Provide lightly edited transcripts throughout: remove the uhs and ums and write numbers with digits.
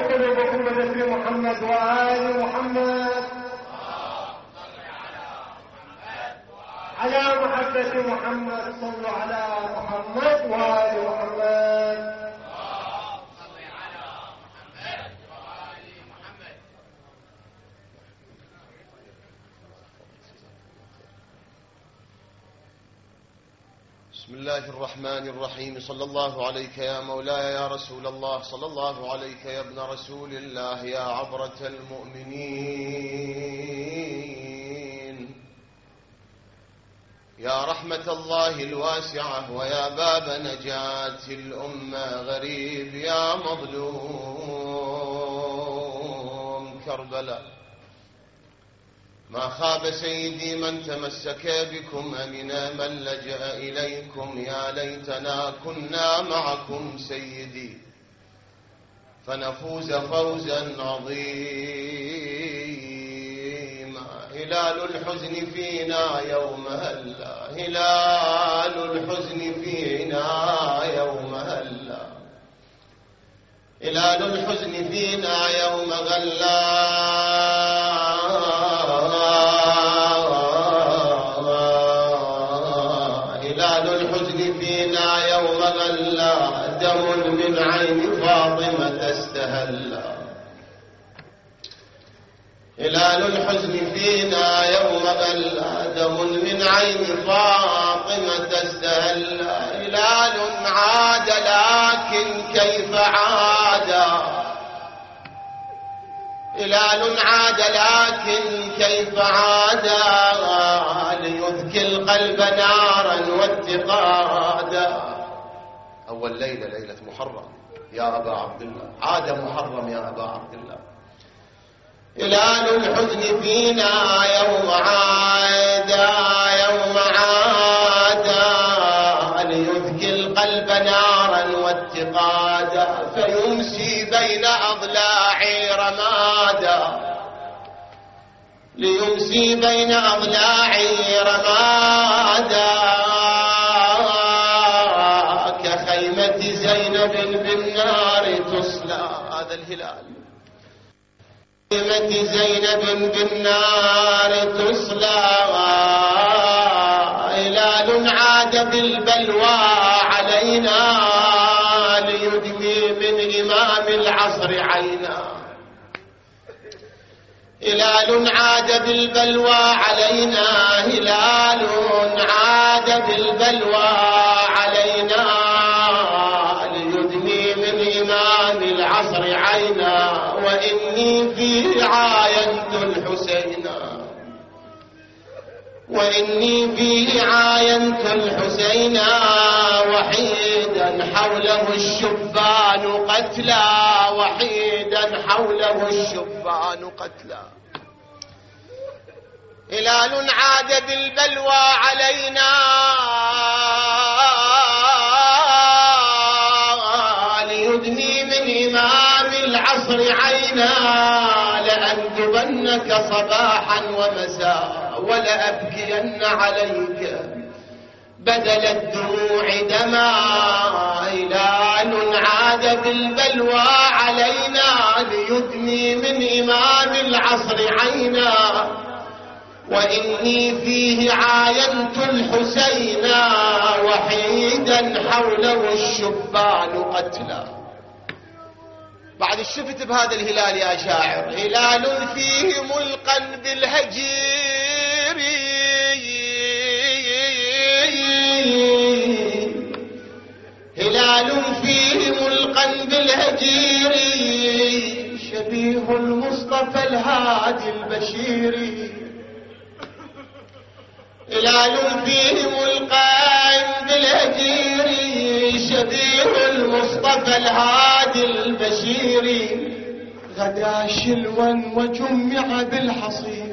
قلوبكم بذكر محمد وآل محمد على محبة محمد. صلوا على محمد وآل محمد. بسم الله الرحمن الرحيم. صلى الله عليك يا مولاي يا رسول الله، صلى الله عليك يا ابن رسول الله، يا عبرة المؤمنين، يا رحمة الله الواسعة، ويا باب نجاة الأمة. غريب يا مظلوم كربلاء، ما خاب سيدي من تمسك بكم، أمنا من لجأ إليكم. يا ليتنا كنا معكم سيدي فنفوز فوزا عظيما. هلال الحزن فينا يوم هلا، هلال الحزن فينا يوم هلا، هلال الحزن فينا يوم غلا. دم من عين فاطمة استهلا، هلال الحزن فينا يوم غلا. دم من عين فاطمة استهلا، هلال عاد لكن كيف عاد، هلال عاد لكن كيف عاد، ليذكي القلب نارا واتقادا. أول ليلة ليلة محرم يا أبا عبد الله، عاد محرم يا أبا عبد الله. هلال الحزن فينا يوم عاد، يوم عاد، ليذكي القلب نارا واتقادا. فيمسي بين أضلاعي رمادا، ليمسي بين أضلاعي رمادا. زينب بالنار تصلى، هذا الهلال. خيمة زينب بالنار تصلى، هلال عاد بالبلوى علينا، ليدمي من إمام العصر عينا. هلال عاد بالبلوى علينا، هلال عاد بالبلوى علينا، العصر عينا. وإني فيه عاينت الحسين، وإني فيه عاينت الحسين، وحيدا حوله الشبان قتلى، وحيدا حوله الشبان قتلى. هلال عاد بالبلوى علينا، ليدني من إمام العصر عينا. لأندبنك صباحا ومساء، ولأبكين عليك بدل الدموع دما. هلال عاد بالبلوى علينا، ليدني من إمام العصر عينا. وإني فيه عاينت الحسين، وحيدا حوله الشبان قتلا. بعد الشفت بهذا الهلال يا شاعر، هلال فيه ملقا بالهجير، هلال فيه ملقا بالهجير، شبيه المصطفى الهادي البشير. هلال فيه ملقا بالهجير، شبيه المصطفى الهادي البشير. غدا شلوا وجمع بالحصير،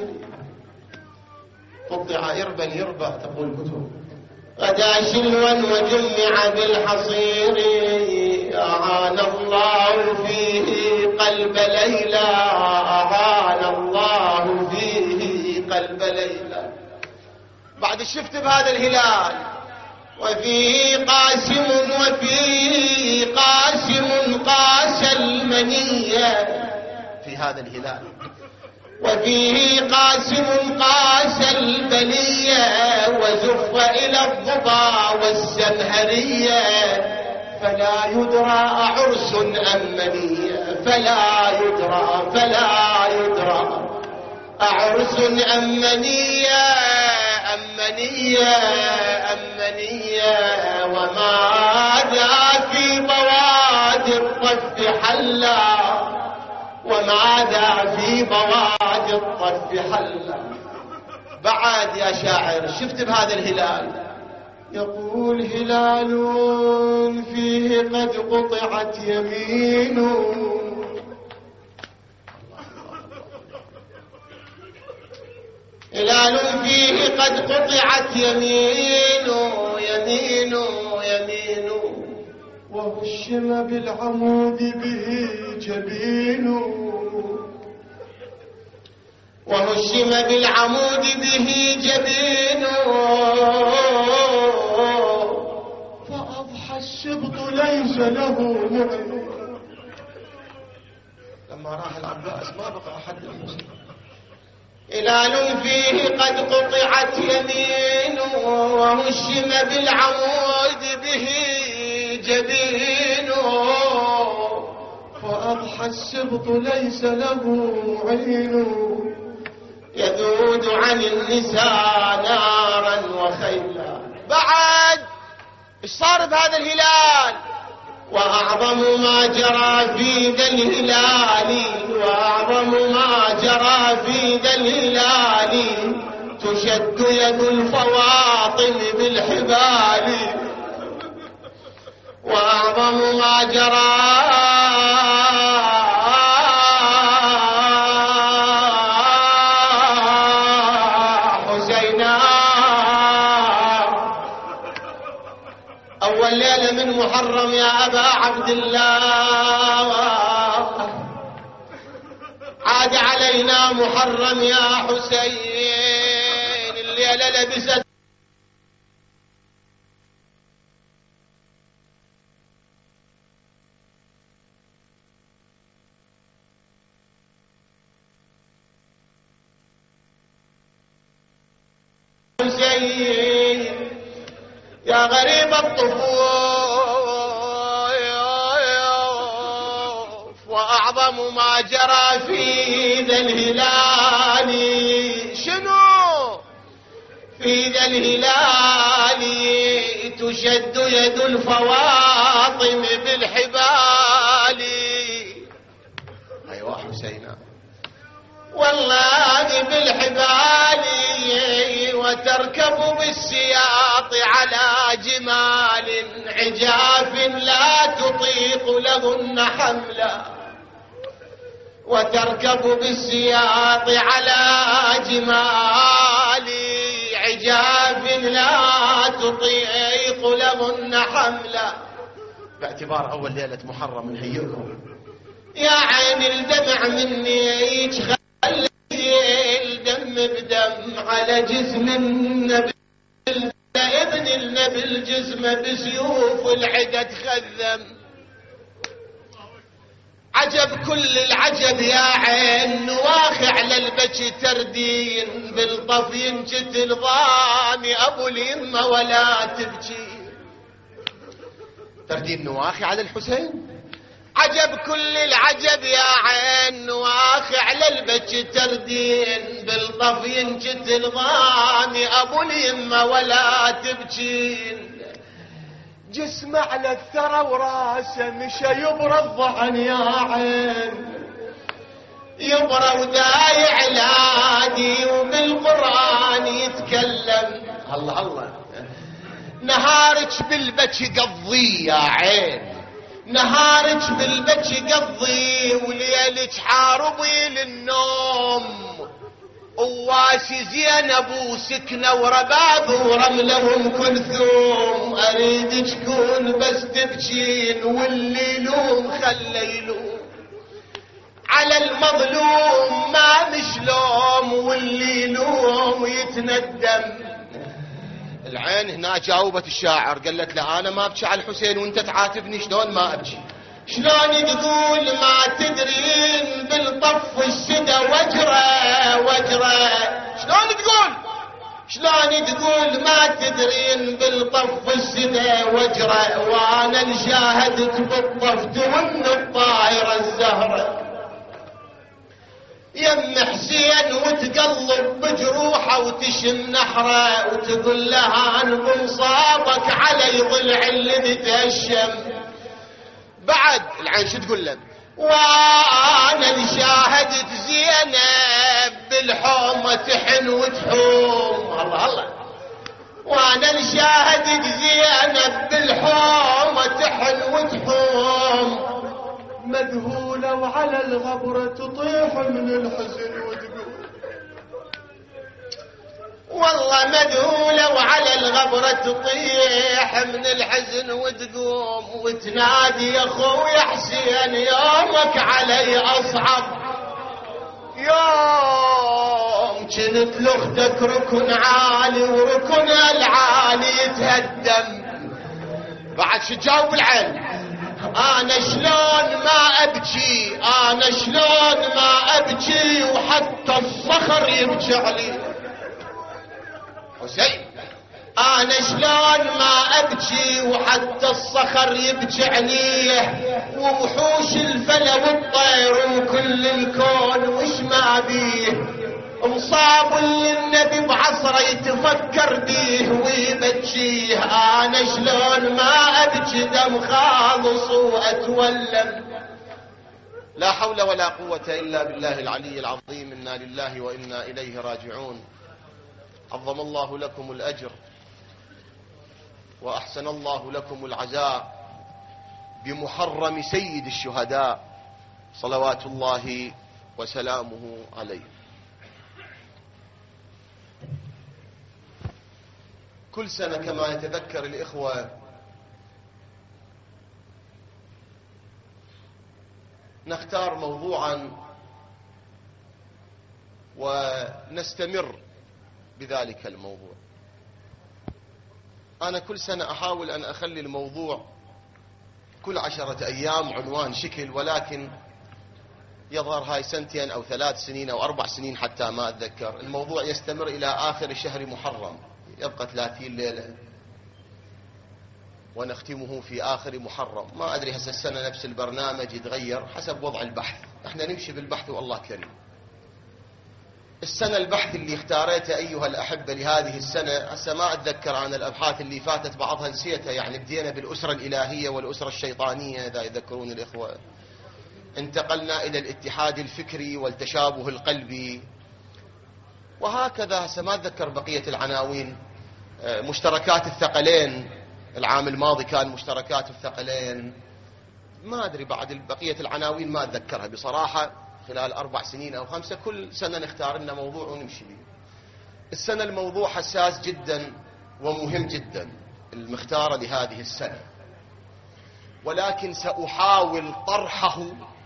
قطع إربا يربى تقول كتب. غدا شلوا وجمع بالحصير، أعان الله فيه قلب ليلى، أعان الله فيه قلب ليلى. بعد الشفت بهذا الهلال، وفيه قاسم، وفيه قاسم قاس المنية، هذا الهلال. وفيه قاسم قاس البلية وزف إلى الضبا والسمهرية فلا يدرى عرس أم منية فلا يدرى عرس أم منية وماذا في بوادي الطف حلا بعد يا شاعر شفت بهذا الهلال يقول هلال فيه قد قطعت يمينه هلال فيه قد قطعت يمينه وهشم بالعمود به جبينه فأضحى السبط ليس له معين. لما راح العباس ما بقى أحد المسلم. هلال فيه قد قطعت يمينه وهشم بالعمود به جبينه فأضحى السبط ليس له عين يذود عن النساء نارا وخيلا. بعد ايش صار بهذا الهلال؟ وأعظم ما جرى في ذا الهلال تشد يد الفواطم بالحبال. وأعظم ما جرى حسينا أول ليلة من محرم يا أبا عبد الله عاد علينا محرم يا حسين الليلة لبست يا غريب الطفوف. وأعظم ما جرى في ذا الهلال شنو؟ في ذا الهلال تشد يد الفواطم بالحبال. أيوة حسينا والله بالحبال وتركب بالسياط على جمال عجاف لا تطيق لهن حملا. وتركب بالسياط على جمال عجاف لا تطيق لهن حملا. باعتبار أول ليلة محرم نهيئكم. يا عين الدمع مني خلي الدم بدم على جسم النبي ابن النبي الجسم بسيوف العدا تخذم. عجب كل العجب يا عين نواخي على البكي تردين بالطف ينجد ضامي ابو اليمه ولا تبكي. تردين نواخي على الحسين. عجب كل العجب يا عين واخي على البكي تردين بالطف ينجد الضامي ابو اليمه ولا تبكين. جسم على الثرى وراسه مشى يبرى الضعن يا عين يبرى ودايع العادي وبالقران يتكلم. الله الله نهارك بالبكي قضي يا عين نهارك بالبكي قضي وليلك حاربي للنوم. وواسي زينب وسكنة ورباب ورملة ام كلثوم. اريد تكون بس تبكين واللي يلوم خلي يلوم على المظلوم ما مشلوم واللي يلوم يتندم. العين هنا جاوبت الشاعر قالت له أنا ما أبكي على الحسين وأنت تعاتبني شلون ما أبكي. شلون تقول ما تدرين بالطف الشدى وجره شلون تقول ما تدرين بالطف الشدى وجره، وانا اللي شاهدت بالطف تون الطائرة الزهرة يم حسين وتقلب بجروحه وتشم نحره وتقول لها انظم صابك علي ضلع اللي تهشم. بعد العين شو تقول له؟ وانا اللي شاهدت زينب بالحومة تحن وتحوم. الله وانا اللي شاهدت زينب بالحومة تحن وتحوم، مذهولة وعلى الغبرة تطيح من الحزن وتقول. والله مذهولة وعلى الغبرة تطيح من الحزن وتقوم وتنادي يا خويا حسين يومك علي أصعب، يوم كنت لأختك ركن عالي وركن العالي يتهدم. بعد شو تجاوب العين؟ أنا شلون ما أبكي وحتى الصخر يبكي علي. حسين أنا شلون ما أبكي وحتى الصخر يبكي عليه، ووحوش الفلا والطير وكل الكون وش ما بيه مصاب اللي النبي بعصره يتفكر بيه ويبكيه. أنا شلون ما أبكي دم خالص وأتولم. لا حول ولا قوة إلا بالله العلي العظيم. إنا لله وإنا إليه راجعون. عظم الله لكم الأجر وأحسن الله لكم العزاء بمحرم سيد الشهداء صلوات الله وسلامه عليه. كل سنة كما يتذكر الإخوة نختار موضوعا ونستمر بذلك الموضوع. أنا كل سنة أحاول أن أخلي الموضوع كل 10 أيام عنوان شكل، ولكن يظهر هاي 2 أو 3 سنين أو 4 سنين حتى ما أتذكر الموضوع يستمر إلى آخر شهر محرم، يبقى 30 ليلة ونختمه في آخر محرم. ما أدري هسه السنة نفس البرنامج يتغير حسب وضع البحث، احنا نمشي بالبحث والله كريم. السنة البحث اللي اختاريته أيها الأحبة لهذه السنة، هسه ما أتذكر عن الأبحاث اللي فاتت بعضها نسيتها، يعني بدينا بالأسرة الإلهية والأسرة الشيطانية إذا يذكرون الإخوة، انتقلنا إلى الاتحاد الفكري والتشابه القلبي، وهكذا. هسه ما أتذكر بقية العناوين. مشتركات الثقلين العام الماضي كان مشتركات الثقلين، ما أدري بعد بقية العناوين ما أتذكرها بصراحة. خلال 4 سنين أو 5 كل سنة نختار لنا موضوع ونمشي به. السنة الموضوع حساس جدا ومهم جدا المختار لهذه السنة، ولكن سأحاول طرحه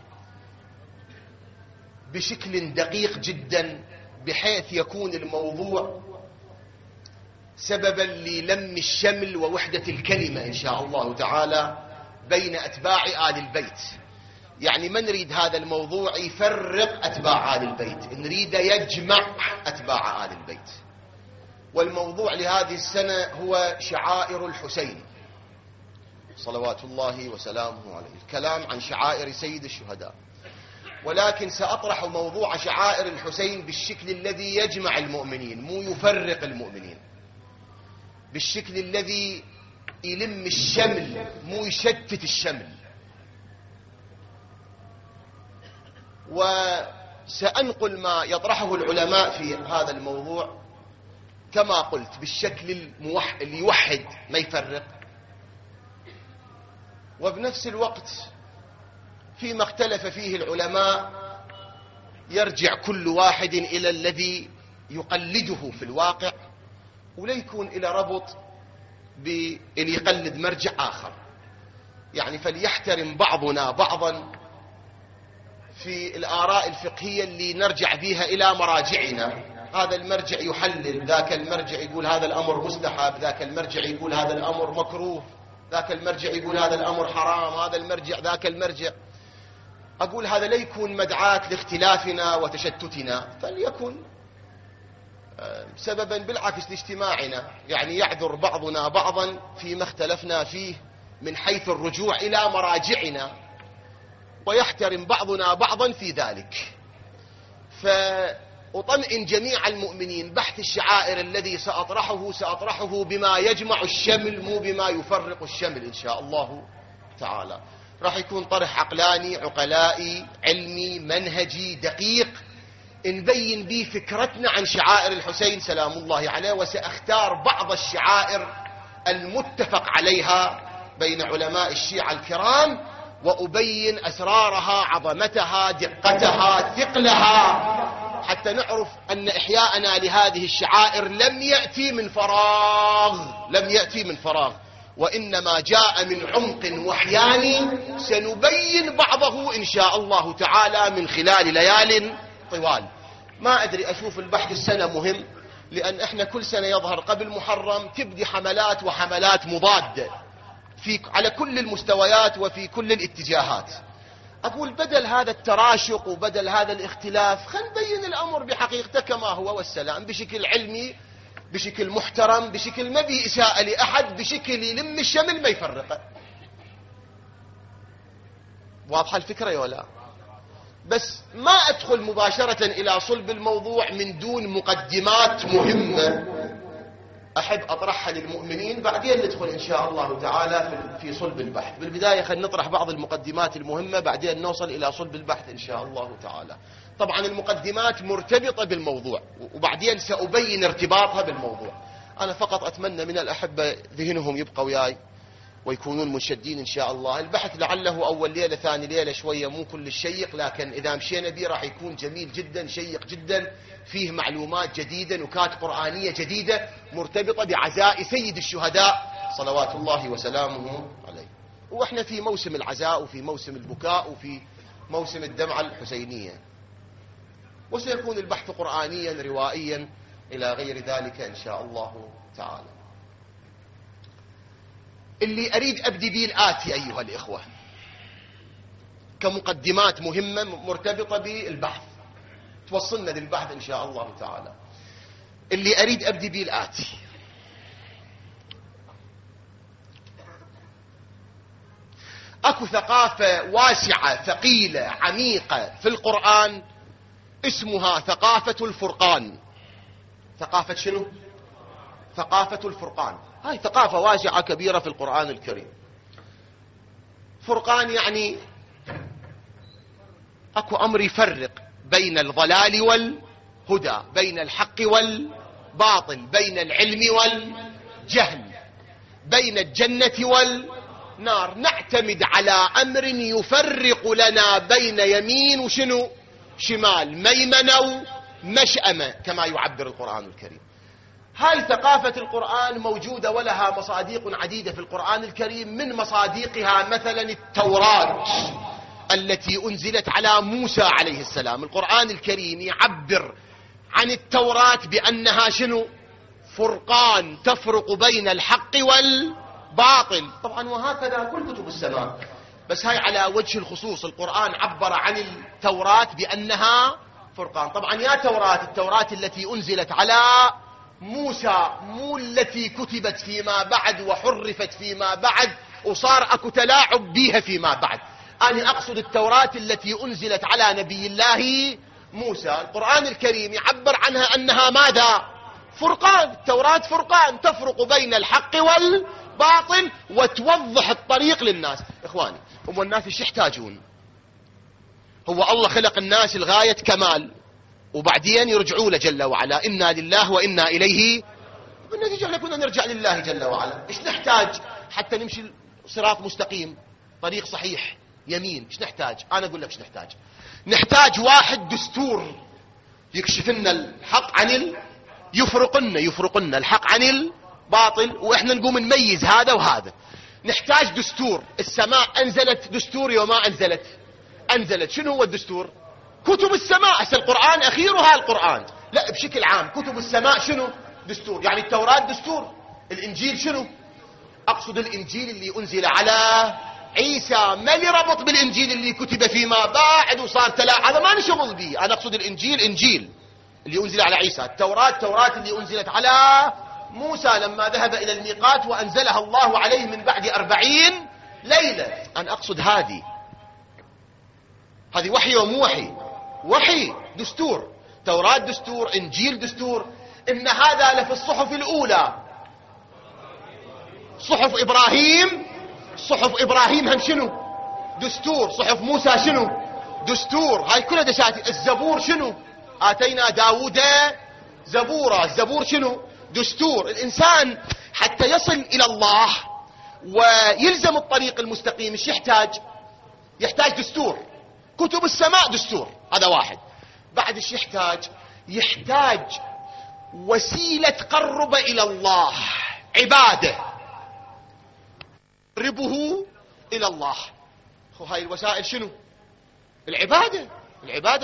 بشكل دقيق جدا بحيث يكون الموضوع سببا للم الشمل ووحدة الكلمة إن شاء الله تعالى بين أتباع آل البيت. يعني ما نريد هذا الموضوع يفرق أتباع آل البيت، نريد يجمع أتباع آل البيت. والموضوع لهذه السنة هو شعائر الحسين صلوات الله وسلامه عليه، الكلام عن شعائر سيد الشهداء. ولكن سأطرح موضوع شعائر الحسين بالشكل الذي يجمع المؤمنين مو يفرق المؤمنين، بالشكل الذي يلم الشمل مو يشتت الشمل. وسأنقل ما يطرحه العلماء في هذا الموضوع كما قلت بالشكل اللي يوحد ما يفرق، وبنفس الوقت فيما اختلف فيه العلماء يرجع كل واحد إلى الذي يقلده في الواقع، ولا يكون إلى ربط باللي يقلد مرجع آخر. يعني فليحترم بعضنا بعضا في الآراء الفقهية اللي نرجع بها إلى مراجعنا. هذا المرجع يحلل، ذاك المرجع يقول هذا الأمر مستحب، ذاك المرجع يقول هذا الأمر مكروه. ذاك المرجع يقول هذا الأمر حرام، هذا المرجع ذاك المرجع. أقول هذا لا يكون مدعاة لاختلافنا وتشتتنا، فليكن سببا بالعكس لاجتماعنا، يعني يعذر بعضنا بعضا فيما اختلفنا فيه من حيث الرجوع إلى مراجعنا، ويحترم بعضنا بعضا في ذلك. فأطمئن جميع المؤمنين، بحث الشعائر الذي سأطرحه بما يجمع الشمل مو بما يفرق الشمل إن شاء الله تعالى. راح يكون طرح عقلاني عقلائي علمي منهجي دقيق نبين به فكرتنا عن شعائر الحسين سلام الله عليه، وسأختار بعض الشعائر المتفق عليها بين علماء الشيعة الكرام، وأبين أسرارها عظمتها دقتها ثقلها، حتى نعرف أن إحياءنا لهذه الشعائر لم يأتي من فراغ، وإنما جاء من عمق وحياني سنبين بعضه إن شاء الله تعالى من خلال ليال طوال. ما أدري، أشوف البحث السنة مهم، لأن إحنا كل سنة يظهر قبل محرم تبدي حملات وحملات مضادة على كل المستويات وفي كل الاتجاهات. أقول بدل هذا التراشق وبدل هذا الاختلاف خلينا نبين الأمر بحقيقته كما هو، والسلام بشكل علمي بشكل محترم بشكل ما به إساءة لأحد، بشكل يلم الشمل ما يفرقه. واضحة الفكرة يا ولا؟ بس ما أدخل مباشرة إلى صلب الموضوع من دون مقدمات مهمة أحب أطرحها للمؤمنين، بعدين ندخل إن شاء الله تعالى في صلب البحث. بالبداية خلينا نطرح بعض المقدمات المهمة، بعدين نوصل إلى صلب البحث إن شاء الله تعالى. طبعا المقدمات مرتبطة بالموضوع، وبعدين سأبين ارتباطها بالموضوع. أنا فقط أتمنى من الأحبة ذهنهم يبقى وياي ويكونون منشدين إن شاء الله. البحث لعله أول ليلة ثاني ليلة شوية مو كل الشيق، لكن إذا مشينا به راح يكون جميل جدا شيق جدا، فيه معلومات جديدة نكات قرآنية جديدة مرتبطة بعزاء سيد الشهداء صلوات الله وسلامه عليه. وإحنا في موسم العزاء وفي موسم البكاء وفي موسم الدمعة الحسينية، وسيكون البحث قرآنيا روائيا إلى غير ذلك إن شاء الله تعالى. اللي أريد أبدي به الآتي أيها الإخوة كمقدمات مهمة مرتبطة بالبحث توصلنا للبحث إن شاء الله تعالى. اللي أريد أبدي به الآتي: أكو ثقافة واسعة ثقيلة عميقة في القرآن اسمها ثقافة الفرقان. ثقافة شنو؟ ثقافة الفرقان. هاي ثقافة واسعة كبيرة في القرآن الكريم. فرقان يعني أكو أمر يفرق بين الضلال والهدى، بين الحق والباطل، بين العلم والجهل، بين الجنة والنار. نعتمد على أمر يفرق لنا بين يمين وشنو شمال، ميمنة ومشأمة كما يعبر القرآن الكريم. هاي ثقافة القرآن موجودة ولها مصاديق عديدة في القرآن الكريم. من مصاديقها مثلا التوراة التي أنزلت على موسى عليه السلام. القرآن الكريم يعبر عن التوراة بأنها شنو؟ فرقان تفرق بين الحق والباطل. طبعا وهكذا كل كتب السماء، بس هاي على وجه الخصوص القرآن عبر عن التوراة بأنها فرقان. طبعا يا توراة، التوراة التي أنزلت على موسى مو التي كتبت فيما بعد وحرفت فيما بعد وصار أكو تلاعب بيها فيما بعد. أنا أقصد التوراة التي أنزلت على نبي الله موسى. القرآن الكريم يعبر عنها أنها ماذا؟ فرقان. التوراة فرقان تفرق بين الحق والباطل وتوضح الطريق للناس. إخواني، هم الناس ايش يحتاجون؟ هو الله خلق الناس لغاية كمال وبعدين يرجعوا له جل وعلا، إنا لله وإنا إليه. بالنتيجة احنا كنا نرجع لله جل وعلا. ايش نحتاج حتى نمشي صراط مستقيم طريق صحيح يمين؟ ايش نحتاج؟ أنا أقول لك ايش نحتاج. نحتاج واحد دستور يكشف لنا الحق عن يفرقنا الحق عن الباطل، وإحنا نقوم نميز هذا وهذا. نحتاج دستور. السماء أنزلت دستور وما أنزلت. شنو هو الدستور؟ كتب السماء. القرآن أخيرها القرآن، لا بشكل عام كتب السماء شنو؟ دستور. يعني التوراة دستور، الإنجيل شنو؟ أقصد الإنجيل اللي أنزل على عيسى. ما لي ربط بالإنجيل اللي كتب فيما بعد وصار هذا ما نشغل به. أنا أقصد الإنجيل اللي أنزل على عيسى. التوراة اللي أنزلت على موسى لما ذهب إلى الميقات وأنزلها الله عليه من بعد 40 ليلة. أنا أقصد هذه وحي ومو وحي دستور. توراة دستور، إنجيل دستور. إن هذا لفي الصحف الأولى. صحف إبراهيم هم شنو؟ دستور. صحف موسى شنو؟ دستور. هاي كلها دشات. الزبور شنو؟ آتينا داود زبورا. الزبور شنو؟ دستور. الإنسان حتى يصل إلى الله ويلزم الطريق المستقيم ايش يحتاج دستور. كتب السماء دستور. هذا واحد. بعد ايش يحتاج وسيلة تقرب إلى الله، عبادة تقربه إلى الله. هاي الوسائل شنو؟ العبادة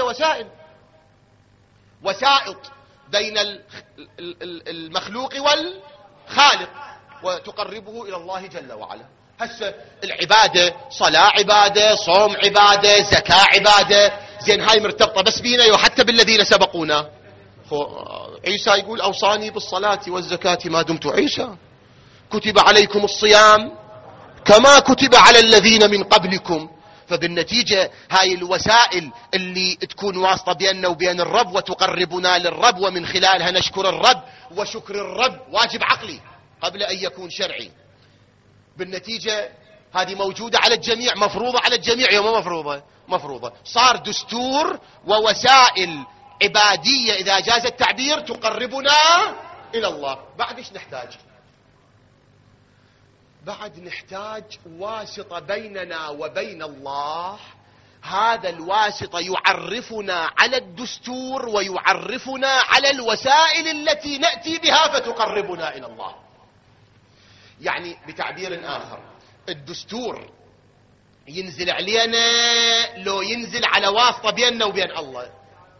وسائط بين المخلوق والخالق وتقربه إلى الله جل وعلا. هسه العبادة صلاة عبادة، صوم عبادة، زكاة عبادة. زين هاي مرتبطة بس بينا وحتى بالذين سبقونا. عيسى يقول أوصاني بالصلاة والزكاة ما دمت عيسى. كتب عليكم الصيام كما كتب على الذين من قبلكم. فبالنتيجة هاي الوسائل اللي تكون واسطة بيننا وبين الرب وتقربنا للرب ومن خلالها نشكر الرب، وشكر الرب واجب عقلي قبل أن يكون شرعي. بالنتيجة هذه موجودة على الجميع، مفروضة على الجميع يوم مفروضة. صار دستور ووسائل عبادية إذا جاز التعبير تقربنا إلى الله. بعد إيش نحتاج؟ بعد نحتاج واسطة بيننا وبين الله. هذا الواسطة يعرفنا على الدستور ويعرفنا على الوسائل التي نأتي بها فتقربنا إلى الله. يعني بتعبير آخر، الدستور ينزل علينا لو ينزل على واسطة بيننا وبين الله.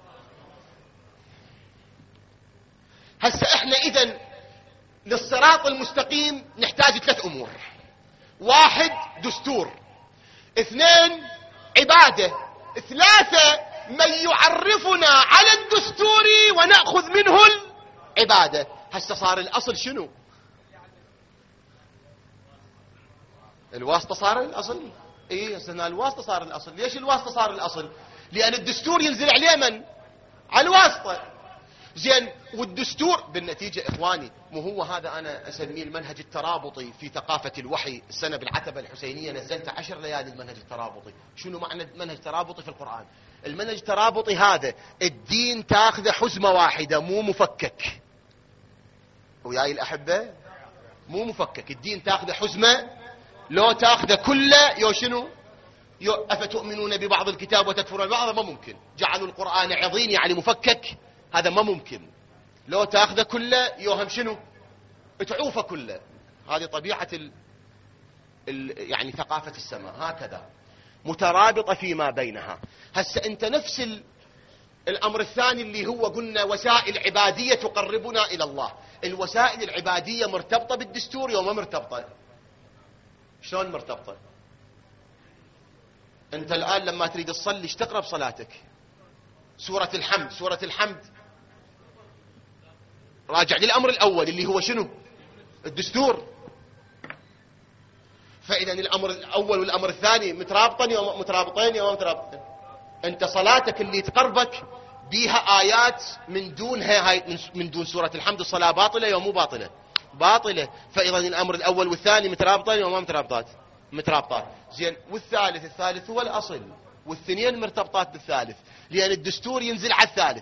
هسه احنا إذن للصراط المستقيم نحتاج 3 أمور. 1 دستور، 2 عبادة، 3 من يعرفنا على الدستور ونأخذ منه العبادة. هسه صار الأصل شنو؟ الواسطة صار الأصل. هسه الواسطة صار الأصل. ليش الواسطة صار الأصل؟ لأن الدستور ينزل عليه من؟ على الواسطة. زين والدستور بالنتيجة إخواني مو هو هذا أنا أسميه المنهج الترابطي في ثقافة الوحي. السنة بالعتبة الحسينية نزلت 10 ليالي المنهج الترابطي. شنو معنى المنهج الترابطي في القرآن؟ المنهج الترابطي هذا الدين تاخذ حزمة واحدة مو مفكك. وياي الأحبة مو مفكك. الدين تاخذ حزمة، لو تاخذ كله يو شنو؟ أفتؤمنون ببعض الكتاب وتكفرون ببعض. ما ممكن. جعلوا القرآن عظيم يعني مفكك، هذا ما ممكن. لو تاخذ كله يوهم شنو؟ تعوفه كله. هذه طبيعة يعني ثقافة السماء هكذا مترابطة فيما بينها. هسه انت نفس الامر الثاني اللي هو قلنا وسائل عبادية تقربنا الى الله. الوسائل العبادية مرتبطة بالدستور وما مرتبطة؟ شلون مرتبطة؟ انت الان لما تريد تصلي ايش تقرأ بصلاتك؟ سورة الحمد. راجع للأمر الأول اللي هو شنو؟ الدستور. فإذا الأمر الأول والأمر الثاني مترابطين يوم مترابطين. أنت صلاتك اللي تقربك بيها آيات من دونها، هاي من دون سورة الحمد الصلاة باطلة يوم مو باطلة. فإذا الأمر الأول والثاني مترابطين يوم ما مترابطات. زين والثالث هو الأصل، والثنين مرتبطات بالثالث لأن الدستور ينزل على الثالث.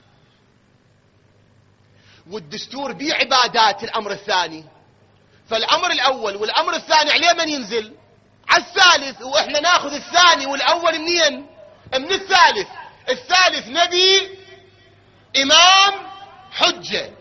والدستور بعبادات الأمر الثاني. فالأمر الأول والأمر الثاني عليه من ينزل؟ على الثالث. وإحنا ناخذ الثاني والأول منين؟ من الثالث نبي إمام حجة.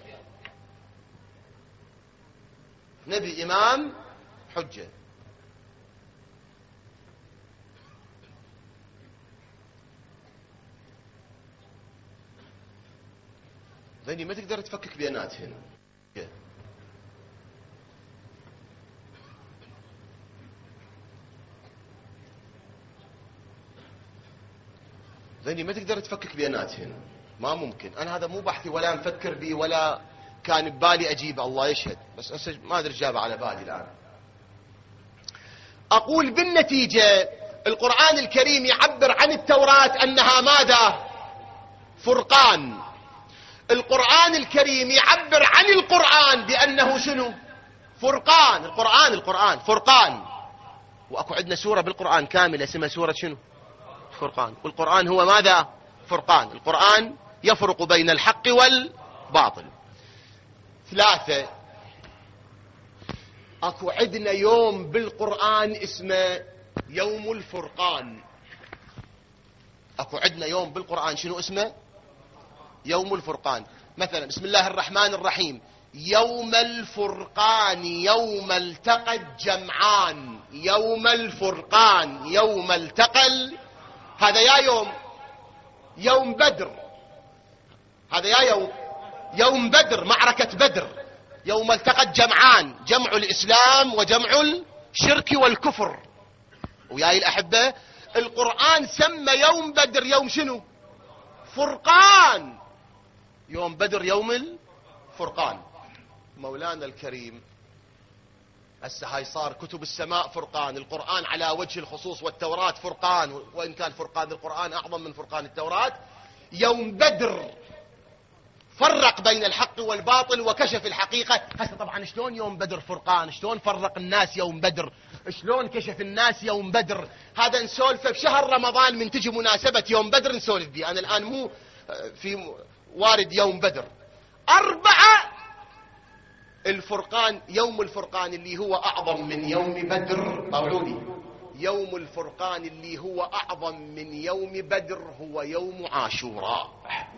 ذني ما تقدر تفكك بيناتهن. زيني ما تقدر تفكك بيناتهن، ما ممكن. أنا هذا مو بحثي ولا مفكر به ولا كان ببالي أجيبه، الله يشهد، بس ما أدري جابه على بالي الآن. أقول بالنتيجة القرآن الكريم يعبر عن التوراة أنها ماذا؟ فرقان. القرآن الكريم يعبر عن القرآن بأنه شنو؟ فرقان. القرآن فرقان. وأكو عندنا سورة بالقرآن كاملة اسمها سورة شنو؟ فرقان. والقرآن هو ماذا؟ فرقان. القرآن يفرق بين الحق والباطل. 3، اكو عندنا يوم بالقرآن اسمه يوم الفرقان. اكو عندنا يوم بالقرآن شنو اسمه؟ يوم الفرقان. مثلا بسم الله الرحمن الرحيم، يوم الفرقان يوم التقى الجمعان. يوم الفرقان يوم التقى، هذا يا يوم بدر، هذا يا يوم بدر، معركة بدر. يوم التقى الجمعان، جمع الإسلام وجمع الشرك والكفر. وياي الأحبة القرآن سمى يوم بدر يوم شنو؟ فرقان. يوم بدر يوم الفرقان. مولانا الكريم هسه هاي صار كتب السماء فرقان، القرآن على وجه الخصوص، والتوراة فرقان، وإن كان فرقان القرآن أعظم من فرقان التوراة. يوم بدر فرق بين الحق والباطل وكشف الحقيقة. هسه طبعا شلون يوم بدر فرقان؟ شلون فرق الناس يوم بدر؟ شلون كشف الناس يوم بدر؟ هذا نسولفه بشهر رمضان من تجي مناسبة يوم بدر نسولف بيه. أنا الآن مو في وارد يوم بدر. 4، الفرقان، يوم الفرقان اللي هو أعظم من يوم بدر. أوعوني، يوم الفرقان اللي هو أعظم من يوم بدر هو يوم عاشوراء.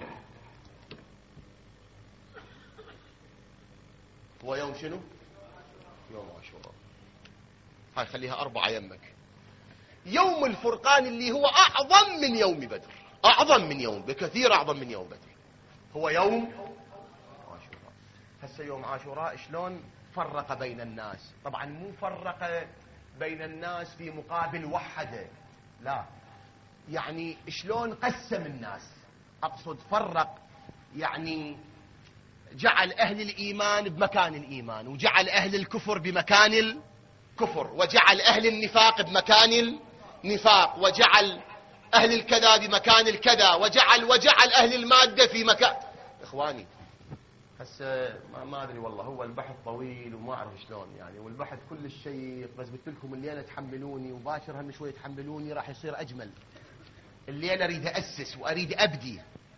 هو يوم شنو؟ يوم عاشوراء. هاي خليها 4 يمك. يوم الفرقان اللي هو أعظم من يوم بدر، أعظم من يوم، بكثير أعظم من يوم بدر، هو يوم عاشوراء. هسه يوم عاشوراء شلون فرق بين الناس؟ طبعا مو فرق بين الناس في مقابل وحده، لا، يعني شلون قسم الناس. أقصد فرق يعني جعل أهل الإيمان بمكان الإيمان، وجعل أهل الكفر بمكان الكفر، وجعل أهل النفاق بمكان النفاق، وجعل أهل الكذا بمكان الكذا، وجعل أهل المادة في مكان. إخواني هسه ما أدري والله، هو البحث طويل وما أعرف شلون يعني، والبحث كل الشيء، بس قلت لكم الليلة تحملوني، وباشر هم شوي تحملوني راح يصير أجمل. الليلة أريد أسس وأريد أبدي.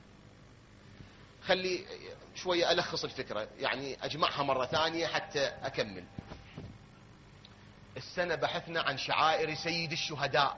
خلي شوية ألخص الفكرة، يعني أجمعها مرة ثانية حتى أكمل. السنة بحثنا عن شعائر سيد الشهداء،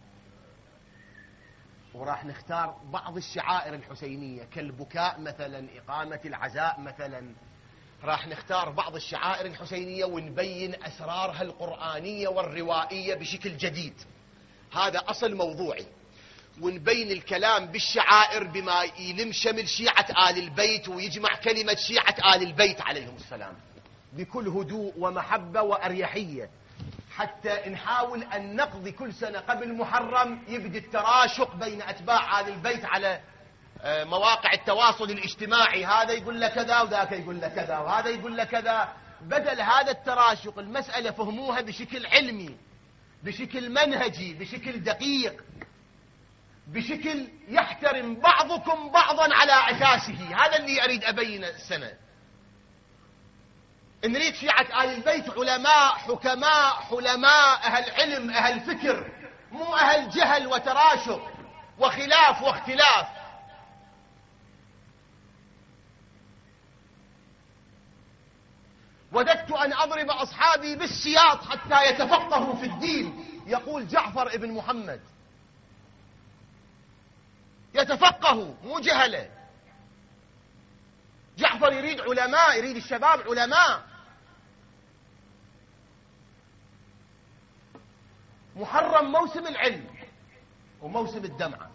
وراح نختار بعض الشعائر الحسينية كالبكاء مثلا، إقامة العزاء مثلا. راح نختار بعض الشعائر الحسينية ونبين أسرارها القرآنية والروائية بشكل جديد. هذا أصل موضوعي. ونبين الكلام بالشعائر بما يلم شمل شيعة آل البيت، ويجمع كلمة شيعة آل البيت عليهم السلام بكل هدوء ومحبة وأريحية، حتى نحاول أن نقضي كل سنة قبل محرم يبدي التراشق بين أتباع آل البيت على مواقع التواصل الاجتماعي. هذا يقول لك كذا وذاك يقول لك كذا وهذا يقول لك كذا. بدل هذا التراشق المسألة فهموها بشكل علمي، بشكل منهجي، بشكل دقيق، بشكل يحترم بعضكم بعضا على أساسه. هذا اللي أريد أبينه السنة. نريد شيعة آل البيت علماء، حكماء، حلماء، أهل علم، أهل فكر، مو أهل جهل وتراشق وخلاف واختلاف. وددت أن أضرب أصحابي بالسياط حتى يتفقهوا في الدين، يقول جعفر ابن محمد. يتفقهوا مو جهلة. جعفر يريد علماء، يريد الشباب علماء. محرم موسم العلم وموسم الدمعة،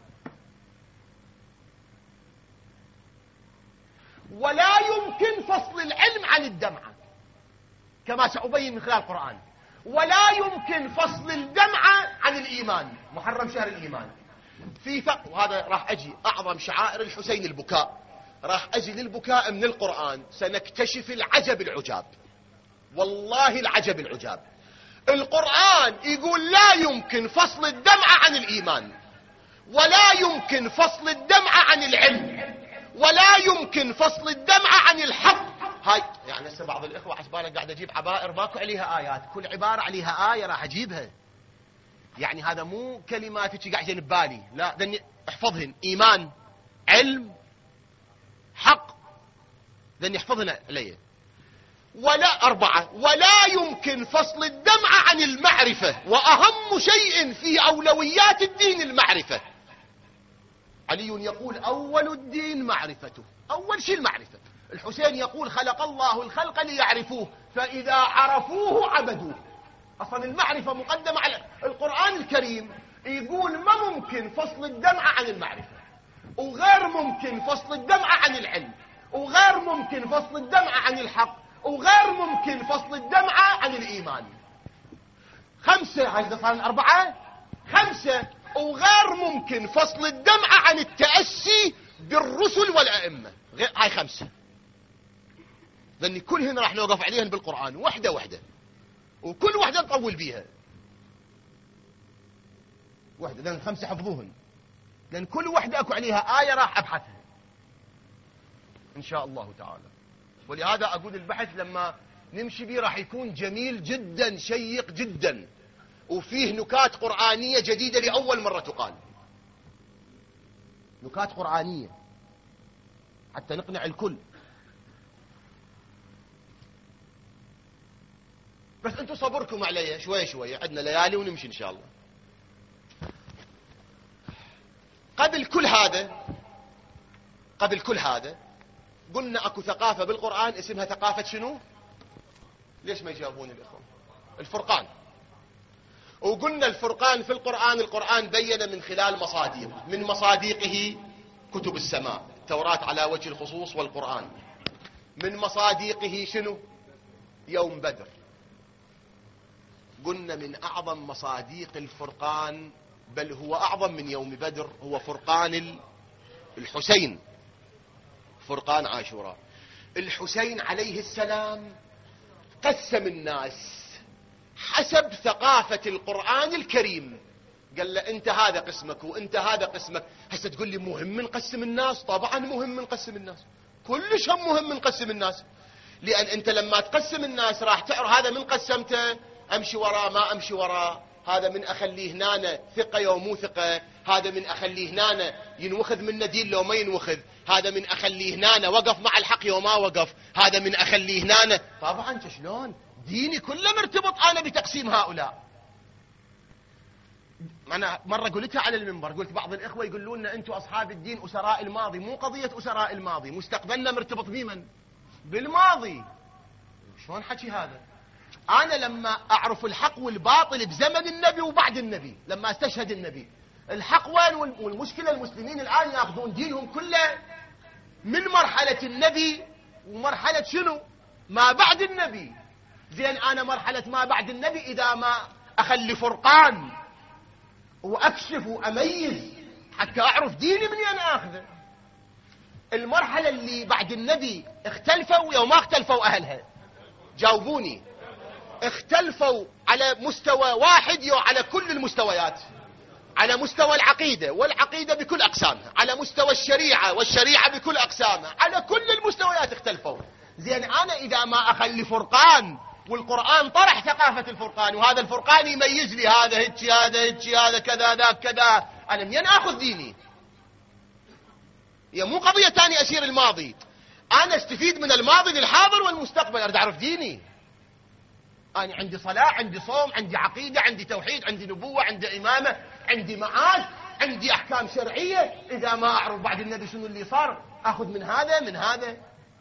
ولا يمكن فصل العلم عن الدمعة كما سأبين من خلال القرآن، ولا يمكن فصل الدمعة عن الإيمان. محرم شهر الإيمان، وهذا راح أجي أعظم شعائر الحسين البكاء، راح أجي للبكاء من القرآن. سنكتشف العجب العجاب، والله العجب العجاب. القرآن يقول لا يمكن فصل الدمعة عن الإيمان، ولا يمكن فصل الدمعة عن العلم، ولا يمكن فصل الدمعة عن الحق. هاي يعني هسه بعض الإخوة حسبانا قاعد أجيب عبائر ماكو عليها آيات، كل عبارة عليها آية راح أجيبها. يعني هذا مو كلمات قاعدة ببالي، لا ذني احفظهن: إيمان، علم، حق، ذني احفظهن علي. ولا 4، ولا يمكن فصل الدمعة عن المعرفة، وأهم شيء في أولويات الدين المعرفة. علي يقول أول الدين معرفته، أول شيء المعرفة. الحسين يقول خلق الله الخلق ليعرفوه، فإذا عرفوه عبدوه. أصلا المعرفة مقدمة على القرآن الكريم. يقول ما ممكن فصل الدمعة عن المعرفة، وغير ممكن فصل الدمعة عن العلم، وغير ممكن فصل الدمعة عن الحق، وغير ممكن فصل الدمعة عن الإيمان. 5، هذا صار 4، 5. وغير ممكن فصل الدمعة عن التأسي بالرسل والأئمة. هاي 5، لأن كلهن راح نوقف عليهن بالقرآن وحدة وحدة، وكل وحدة نطول بيها وحدة، لأن 5 حفظوهن، لأن كل وحدة أكو عليها آية راح أبحثها إن شاء الله تعالى. ولهذا أقول البحث لما نمشي به راح يكون جميل جدا، شيق جدا، وفيه نكات قرآنية جديدة لأول مرة تقال، نكات قرآنية حتى نقنع الكل. بس انتم صبركم علي شوية شوية، عندنا ليالي ونمشي إن شاء الله. قبل كل هذا قلنا اكو ثقافة بالقرآن اسمها ثقافة شنو؟ ليش ما يجاوبون الإخوة؟ الفرقان. وقلنا الفرقان في القرآن بين من خلال مصادر، من مصادقه كتب السماء، التوراة على وجه الخصوص والقرآن. من مصادقه شنو؟ يوم بدر. قلنا من أعظم مصاديق الفرقان، بل هو أعظم من يوم بدر، هو فرقان الحسين، فرقان عاشوراء. الحسين عليه السلام قسم الناس حسب ثقافة القرآن الكريم. قال له انت هذا قسمك وانت هذا قسمك. هسه تقول لي مهم نقسم الناس؟ طبعا مهم نقسم الناس، كلش هم مهم نقسم الناس. لأن انت لما تقسم الناس راح تعرف هذا من قسمته امشي وراه ما امشي وراه، هذا من اخليه هنا ثقة لو مو ثقة، هذا من اخليه هنا ينوخذ منه دين لو ما ينوخذ، هذا من اخليه هنا وقف مع الحق لو ما وقف، هذا من اخليه هنا. طبعا شلون ديني كله مرتبط انا بتقسيم هؤلاء. انا مرة قلتها على المنبر، قلت بعض الاخوة يقولون لنا انتم اصحاب الدين اسراء الماضي. مو قضية اسراء الماضي، مستقبلنا مرتبط بمن؟ بالماضي. شلون حكي هذا؟ أنا لما أعرف الحق والباطل بزمن النبي وبعد النبي، لما استشهد النبي، الحق وين؟ والمشكلة المسلمين الآن يأخذون دينهم كله من مرحلة النبي ومرحلة شنو؟ ما بعد النبي. زين أنا مرحلة ما بعد النبي إذا ما أخلي فرقان وأكشف وأميز حتى أعرف ديني منين آخذه. المرحلة اللي بعد النبي اختلفوا أو ما اختلفوا أهلها؟ جاوبوني. اختلفوا على مستوى واحد أو على كل المستويات؟ على مستوى العقيدة، والعقيدة بكل أقسامها، على مستوى الشريعة، والشريعة بكل أقسامها، على كل المستويات اختلفوا. زين أنا إذا ما أخلي فرقان، والقرآن طرح ثقافة الفرقان، وهذا الفرقان يميز لي هذا هيك هذا هيك هذا كذا ذاك كذا، أنا منين أخذ ديني؟ هي مو قضية ثانية أسير الماضي، أنا استفيد من الماضي للحاضر والمستقبل، أريد أعرف ديني. أنا عندي صلاة، عندي صوم، عندي عقيدة، عندي توحيد، عندي نبوة، عندي إمامة، عندي معاد، عندي أحكام شرعية. إذا ما أعرف بعد النبي شنو اللي صار أخذ من هذا من هذا.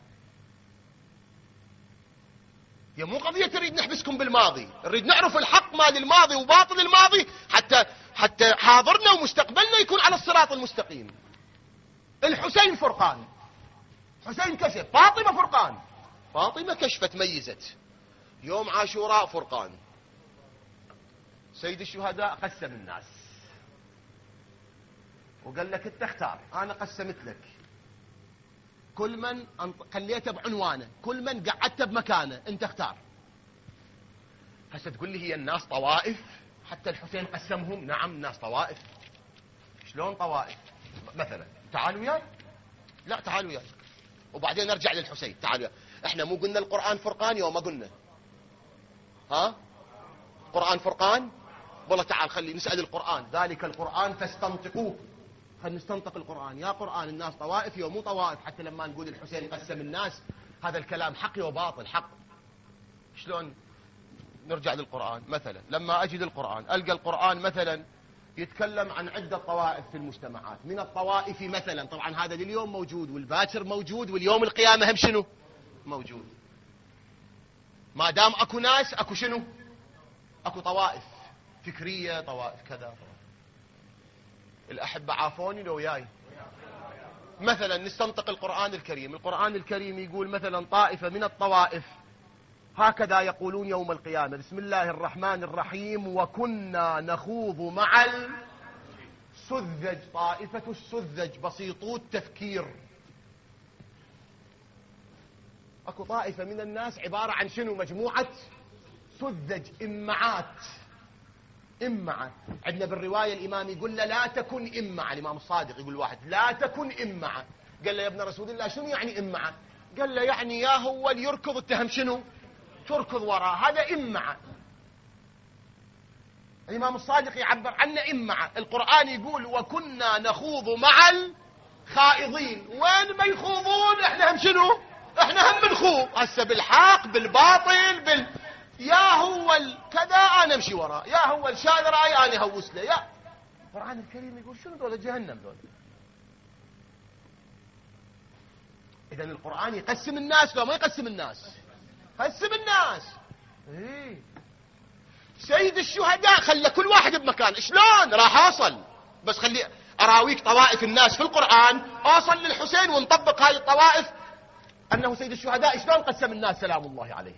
هي مو قضية نريد نحبسكم بالماضي، نريد نعرف الحق مال الماضي وباطل الماضي حتى حاضرنا ومستقبلنا يكون على الصراط المستقيم. الحسين فرقان، حسين كشف، فاطمة فرقان، فاطمة كشفت ميزت. يوم عاشوراء فرقان. سيد الشهداء قسم الناس. وقال لك انت اختار، انا قسمت لك كل من خليته بعنوانه، كل من قعدته بمكانه، انت اختار. هسه تقول لي هي الناس طوائف؟ حتى الحسين قسمهم. نعم الناس طوائف. شلون طوائف؟ مثلا تعالوا وياي، لا تعالوا وياي وبعدين نرجع للحسين. تعالوا وياي. احنا مو قلنا القرآن فرقان يوم ما قلنا؟ ها القرآن فرقان؟ والله تعال خلي نسأل القرآن، ذلك القرآن فاستنطقوه. خلينا نستنطق القرآن. يا قرآن الناس طوائف يوم مو طوائف؟ حتى لما نقول الحسين قسم الناس هذا الكلام حق وباطل. حق. شلون نرجع للقرآن؟ مثلا لما أجي للقرآن ألقى القرآن مثلا يتكلم عن عدة طوائف في المجتمعات. من الطوائف مثلا، طبعا هذا اليوم موجود والباكر موجود واليوم القيامة هم شنو موجود. ما دام اكو ناس اكو شنو؟ اكو طوائف فكرية، طوائف كذا. الأحبة عافوني لو وياي. مثلا نستنطق القرآن الكريم. القرآن الكريم يقول مثلا طائفة من الطوائف هكذا يقولون يوم القيامة: بسم الله الرحمن الرحيم وكنا نخوض مع السذج. طائفة السذج بسيطو التفكير. اكو طائفة من الناس عبارة عن شنو؟ مجموعة سذج، إمعات. إمعة. عندنا بالرواية الإمام يقول له لا تكن إمعة. الإمام الصادق يقول واحد لا تكن إمعة. قال له يا ابن رسول الله شنو يعني إمعة؟ قال له يعني يا هو اللي يركض اتهم شنو؟ تركض وراه، هذا إمعة. الإمام الصادق يعبر عنه إمعة. القرآن يقول وكنا نخوض مع الخائضين. وين ما يخوضون احنا هم شنو؟ احنا هم بنخوض. هسه بالحق بالباطل يا هو كذا انا امشي وراه، يا هو الشاذ راي انا اهوس له. يا القرآن الكريم يقول شنو دول؟ جهنم دول. اذا القرآن يقسم الناس لو ما يقسم الناس؟ قسم الناس. ايه سيد الشهداء خلى كل واحد بمكان. شلون راح اوصل؟ بس خلي اراويك طوائف الناس في القرآن، اوصل للحسين ونطبق هاي الطوائف انه سيد الشهداء. شلون قسم الناس سلام الله عليه؟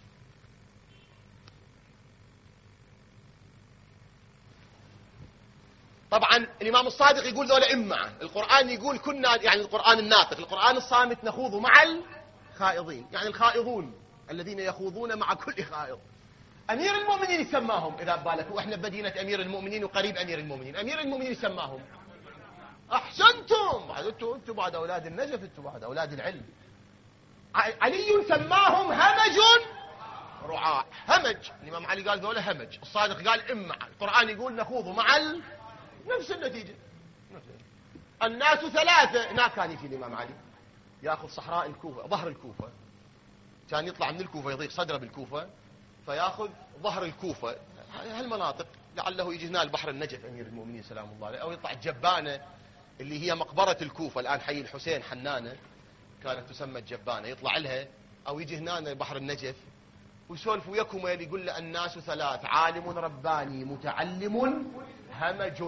طبعا الإمام الصادق يقول ذولا إمعة. القرآن يقول كنا، يعني القرآن الناطق. القرآن الصامت نخوض مع الخائضين، يعني الخائضون الذين يخوضون مع كل خائض. أمير المؤمنين يسماهم إذا بالك، وإحنا بمدينة أمير المؤمنين وقريب أمير المؤمنين. أمير المؤمنين يسماهم أحسنتم. أنتم بعد أولاد النجف، أنتم بعد أولاد العلم. علي سماهم همج رعاع. همج. الإمام علي قال ذولا همج. الصادق قال إمعة. القرآن يقول نخوض مع نفس النتيجة. الناس ثلاثة. هناك كان يجي الإمام علي ياخذ صحراء الكوفة، ظهر الكوفة، كان يطلع من الكوفة يضيق صدره بالكوفة فياخذ ظهر الكوفة، هالمناطق، لعله يجي هنا البحر النجف أمير المؤمنين سلام الله عليه، أو يطلع جبانة اللي هي مقبرة الكوفة الآن حي الحسين حنانة كانت تسمى الجبانة، يطلع لها، أو يجي هنا بحر النجف ويسولف وياكم يقول له الناس ثلاث: عالم رباني متعلم همج.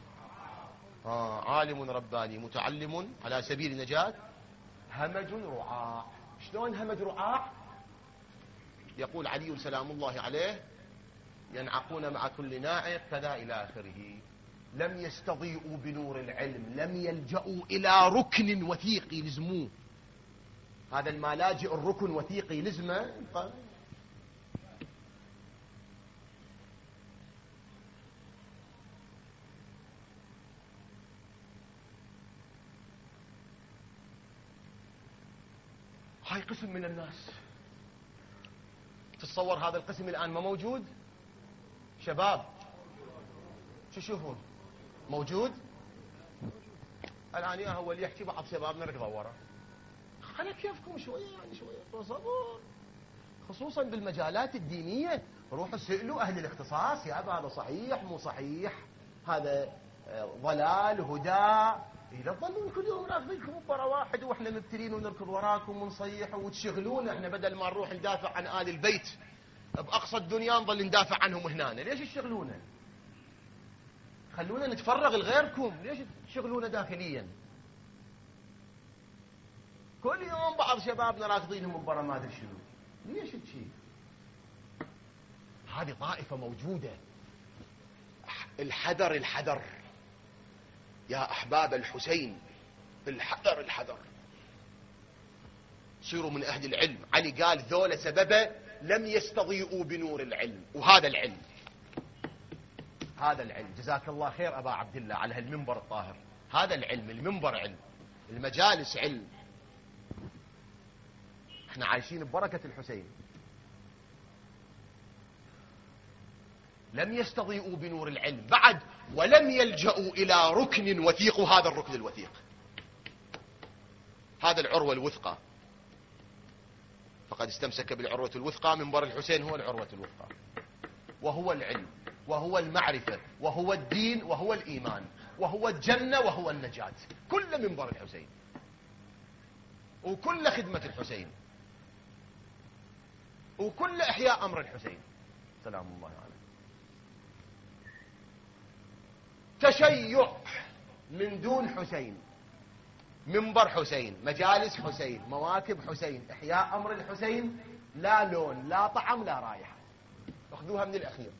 عالم رباني متعلم على سبيل النجاة همج رعاع. شلون همج رعاع؟ يقول علي سلام الله عليه: ينعقون مع كل ناعق كذا إلى آخره. لم يستضيئوا بنور العلم، لم يلجأوا إلى ركن وثيق يلزموه. هذا الملاجئ الركن وثيق يلزمه. هاي قسم من الناس. تتصور هذا القسم الآن ما موجود؟ شباب شو تشوفون؟ موجود؟ الآن يا هو اللي يحكي بعض شبابنا نركض ورا. على كيفكم شوية، يعني شوية صبر، خصوصا بالمجالات الدينية. روحوا سئلوا أهل الاختصاص: يا أبا هذا صحيح مو صحيح، هذا ضلال هدى. إذا تظلون كل يوم راكضينكم ببرا واحد واحنا مبتلين ونركض وراكم ونصيح وتشغلون. احنا بدل ما نروح ندافع عن آل البيت بأقصى الدنيا نظل ندافع عنهم هنا. ليش تشغلونا؟ خلونا نتفرغ لغيركم. ليش تشغلونا داخليا؟ كل يوم بعض شبابنا راكضينهم ببرا ما ادري شنو. ليش تشي؟ هذه طائفة موجودة. الحذر الحذر. يا أحباب الحسين الحذر الحذر، صيروا من أهل العلم. علي قال ذول سببه لم يستضيئوا بنور العلم، وهذا العلم، هذا العلم. جزاك الله خير أبا عبد الله على هالمنبر الطاهر. هذا العلم، المنبر علم، المجالس علم. احنا عايشين ببركة الحسين. لم يستضيئوا بنور العلم بعد، ولم يلجأوا إلى ركن وثيق، وهذا الركن الوثيق، هذا العروة الوثقى. فقد استمسك بالعروة الوثقى، منبر الحسين هو العروة الوثقى، وهو العلم، وهو المعرفة، وهو الدين، وهو الإيمان، وهو الجنة، وهو النجاة. كل منبر الحسين، وكل خدمة الحسين، وكل إحياء أمر الحسين سلام الله عليه. تشيع من دون حسين، منبر حسين، مجالس حسين، مواكب حسين، إحياء أمر الحسين، لا لون لا طعم لا رائحة. اخذوها من الأخير.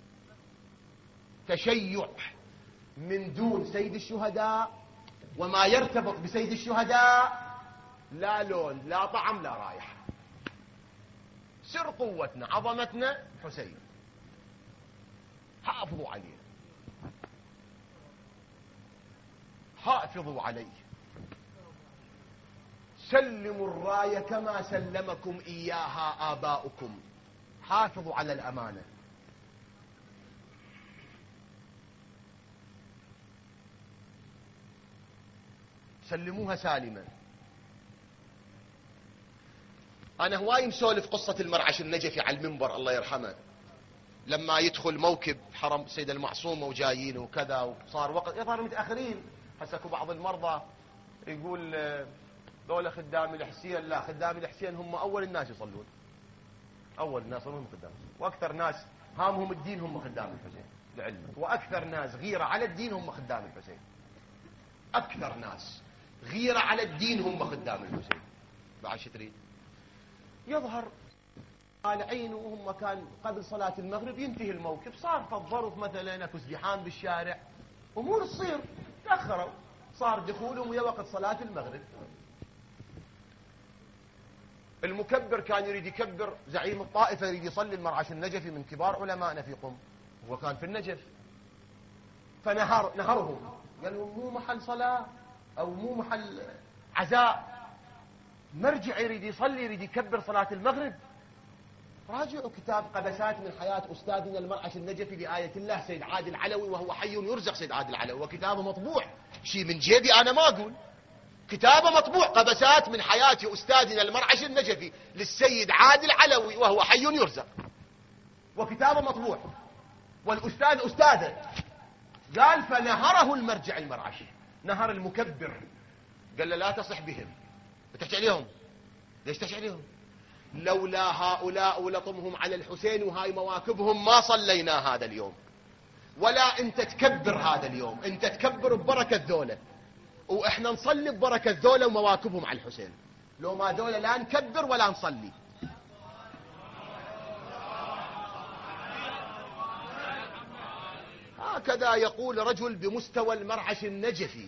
تشيع من دون سيد الشهداء وما يرتبط بسيد الشهداء، لا لون لا طعم لا رائحة. سر قوتنا عظمتنا حسين، حافظوا عليه، حافظوا عليه. سلموا الراية كما سلمكم إياها آباؤكم، حافظوا على الأمانة. سلموها سالمة. أنا هواي مسولف قصة المرعش النجفي على المنبر الله يرحمه، لما يدخل موكب حرم سيد المعصومة وجايين وكذا، وصار وقت يظهر متأخرين. حسكوا بعض المرضى يقول دولة خدام الحسين، لا خدام الحسين هم أول الناس يصلون، أول الناس هم خدام، وأكثر ناس هامهم الدين هم خدام الحسين لعلمك، وأكثر ناس غيرة على الدين هم خدام الحسين. أكثر ناس غيرة على الدين هم خدام الحسين. بعد شو تريد؟ يظهر طالعين وهم كان قبل صلاة المغرب ينتهي الموكب، صار في الظرف مثلا اكو ازدحام بالشارع، امور تصير تاخروا، صار دخولهم ويا وقت صلاة المغرب. المكبر كان يريد يكبر، زعيم الطائفة يريد يصلي المرعش النجفي من كبار علمائنا في قم، هو كان في النجف، فنهرهم قالوا مو محل صلاة او مو محل عزاء، مرجع يريد يصلي يريد يكبر صلاة المغرب. راجعوا كتاب قبسات من حياة أستاذنا المرعش النجفي لآية الله سيد عادل علوي، وهو حي يرزق سيد عادل علوي، وكتابه مطبوع، شيء من جيبي أنا ما أقول، كتابه مطبوع، قبسات من حياة أستاذنا المرعش النجفي للسيد عادل علوي وهو حي يرزق، وكتابه مطبوع، والأستاذ أستاذه. قال فنهره المرجع المرعشي، نهر المكبر، قال له لا تصح بهم، تحكي عليهم، ليش تحكي عليهم؟ لولا هؤلاء ولطمهم على الحسين وهاي مواكبهم ما صلينا هذا اليوم، ولا انت تكبر هذا اليوم، انت تكبر ببركة ذولا، واحنا نصلي ببركة ذولا ومواكبهم على الحسين، لو ما ذولا لا نكبر ولا نصلي. هكذا يقول رجل بمستوى المرعش النجفي.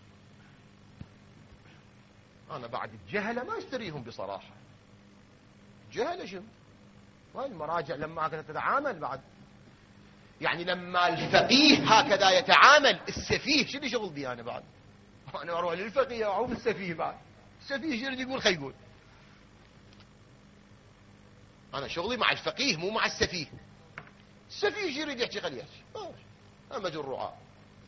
أنا بعد الجهلة ما اشتريهم بصراحة، جهلة شو؟ هاي المراجع لما هكذا تتعامل بعد، يعني لما الفقيه هكذا يتعامل، السفيه شو اللي شغل بي أنا بعد؟ أنا أروح للفقيه أعوف السفيه بعد، السفيه شو اللي يقول خي يقول؟ أنا شغلي مع الفقيه مو مع السفيه. السفيه شو يريد يحكي خليه يحكي، أمج الرعاة.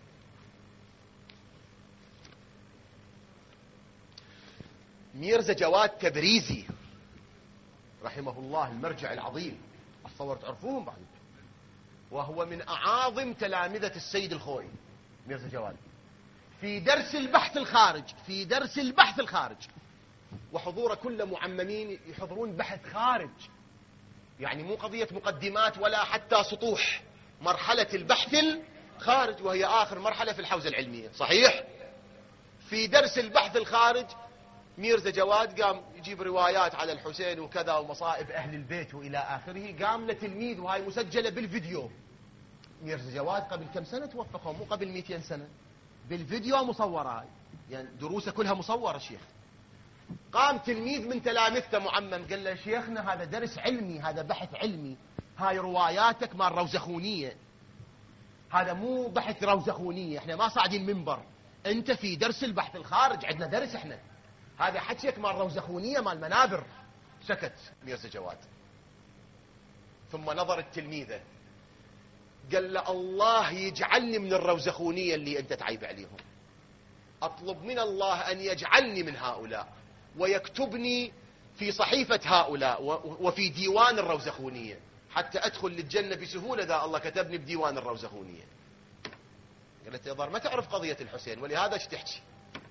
ميرزا جواد تبريزي رحمه الله المرجع العظيم، أتصور تعرفوهم بعد، وهو من أعاظم تلامذة السيد الخوئي ميرزا جواد، في درس البحث الخارج، في درس البحث الخارج، وحضور كل معممين يحضرون بحث خارج، يعني مو قضية مقدمات ولا حتى سطوح، مرحلة البحث الخارج وهي آخر مرحلة في الحوزة العلمية، صحيح؟ في درس البحث الخارج ميرزا جواد قام يجيب روايات على الحسين وكذا ومصائب أهل البيت وإلى آخره، قام لتلميذ وهاي مسجلة بالفيديو. ميرزا جواد قبل كم سنة توفقه، مو قبل 200 سنة، بالفيديو مصورة، يعني دروسه كلها مصورة شيخ. قام تلميذ من تلامذته معمم قال له شيخنا هذا درس علمي، هذا بحث علمي، هاي رواياتك مال روزخونية، هذا مو بحث روزخونية، احنا ما صاعدين منبر، انت في درس البحث الخارج، عندنا درس احنا، هذا حكيك مال روزخونية مال منابر. سكت ميرزا جواد. ثم نظر التلميذة قال له الله يجعلني من الروزخونية اللي انت تعيب عليهم، اطلب من الله ان يجعلني من هؤلاء ويكتبني في صحيفة هؤلاء وفي ديوان الروزخونية حتى ادخل للجنة بسهولة اذا الله كتبني بديوان الروزخونية. قالت يظهر ما تعرف قضية الحسين ولهذا ايش تحكي.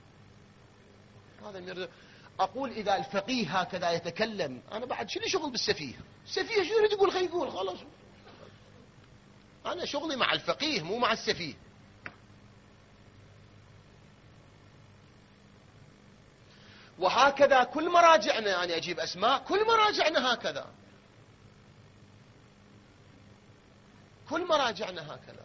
هذا الميرزا. اقول اذا الفقيه هكذا يتكلم انا بعد شنو شغل بالسفيه؟ السفيه شو يريد يقول؟ خليه يقول خلاص. انا شغلي مع الفقيه مو مع السفيه. وهكذا كل مراجعنا، أنا أجيب أسماء، كل مراجعنا هكذا، كل مراجعنا هكذا.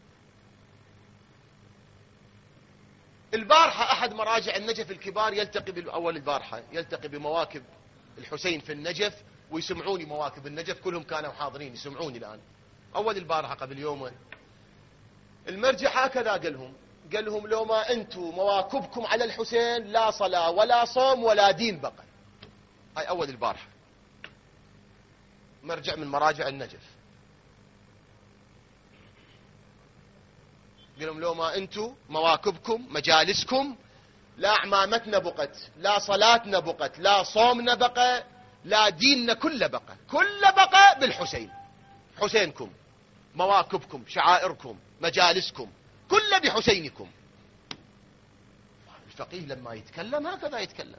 البارحة أحد مراجع النجف الكبار يلتقي أول البارحة يلتقي بمواكب الحسين في النجف ويسمعوني مواكب النجف، كلهم كانوا حاضرين يسمعوني الآن. أول البارحة قبل يومين المرجع هكذا قال لهم لو ما أنتم مواكبكم على الحسين لا صلاة ولا صوم ولا دين بقى. هاي أول البارحة، مرجع من مراجع النجف. قال لهم لو ما أنتم مواكبكم مجالسكم لا أعمامتنا بقت، لا صلاتنا بقت، لا صومنا بقى، لا ديننا كله بقى، كله بقى بالحسين. حسينكم، مواكبكم، شعائركم، مجالسكم، كله بحسينكم. الفقيه لما يتكلم هكذا يتكلم.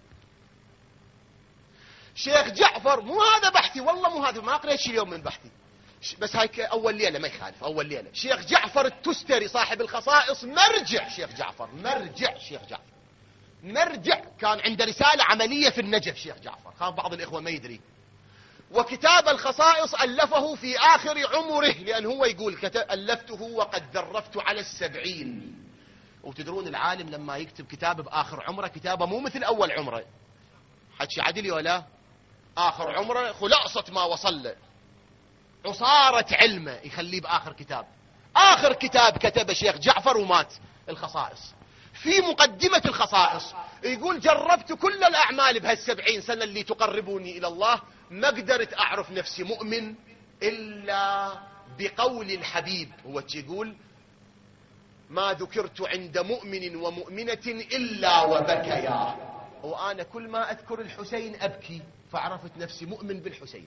شيخ جعفر، مو هذا بحثي والله، مو هذا، ما قريت شيء اليوم من بحثي، بس هيك أول ليلة ما يخالف. أول ليلة شيخ جعفر التستري صاحب الخصائص مرجع شيخ جعفر، مرجع شيخ جعفر، مرجع. كان عنده رسالة عملية في النجف شيخ جعفر، كان بعض الإخوة ما يدري. وكتاب الخصائص ألفه في آخر عمره، لأن هو يقول ألفته وقد ذرفت على 70. وتدرون العالم لما يكتب كتاب بآخر عمره كتابه مو مثل أول عمره. حكي عدلي ولا؟ آخر عمره خلاصة ما وصل له، عصارة علمه يخليه بآخر كتاب. آخر كتاب كتب شيخ جعفر ومات، الخصائص. في مقدمة الخصائص يقول جربت كل الأعمال بهال70 سنة اللي تقربوني إلى الله، ما قدرت أعرف نفسي مؤمن إلا بقول الحبيب. هو يقول ما ذكرت عند مؤمن ومؤمنة إلا وبكيا. وأنا كل ما أذكر الحسين أبكي، فعرفت نفسي مؤمن بالحسين.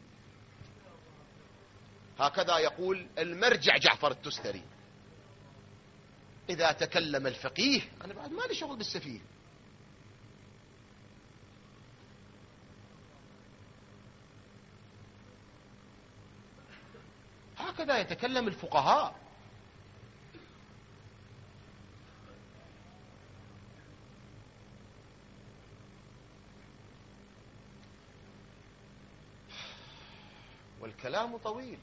هكذا يقول المرجع جعفر التستري. إذا تكلم الفقيه أنا بعد ما لي شغل بالسفيه. هكذا يتكلم الفقهاء. والكلام طويل.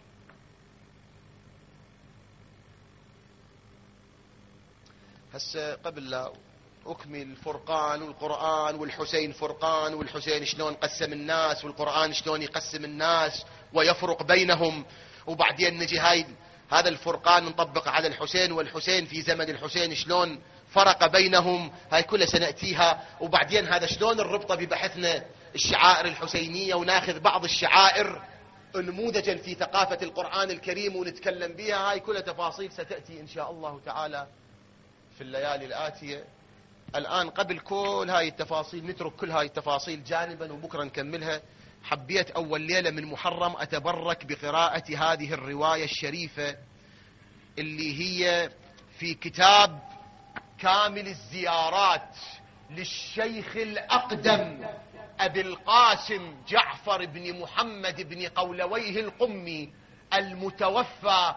هسه قبل لا أكمل الفرقان والقرآن والحسين فرقان، والحسين شلون قسم الناس، والقرآن شلون يقسم الناس ويفرق بينهم، وبعدين نجي هذا الفرقان نطبق على الحسين، والحسين في زمن الحسين شلون فرق بينهم، هاي كلها سنأتيها. وبعدين هذا شلون الربطة ببحثنا الشعائر الحسينية، وناخذ بعض الشعائر نموذجا في ثقافة القرآن الكريم ونتكلم بها. هاي كلها تفاصيل ستأتي إن شاء الله تعالى في الليالي الآتية. الآن قبل كل هاي التفاصيل نترك كل هاي التفاصيل جانبا وبكرة نكملها. حبيت أول ليلة من محرم أتبرك بقراءة هذه الرواية الشريفة اللي هي في كتاب كامل الزيارات للشيخ الأقدم أبي القاسم جعفر بن محمد بن قولويه القمي المتوفى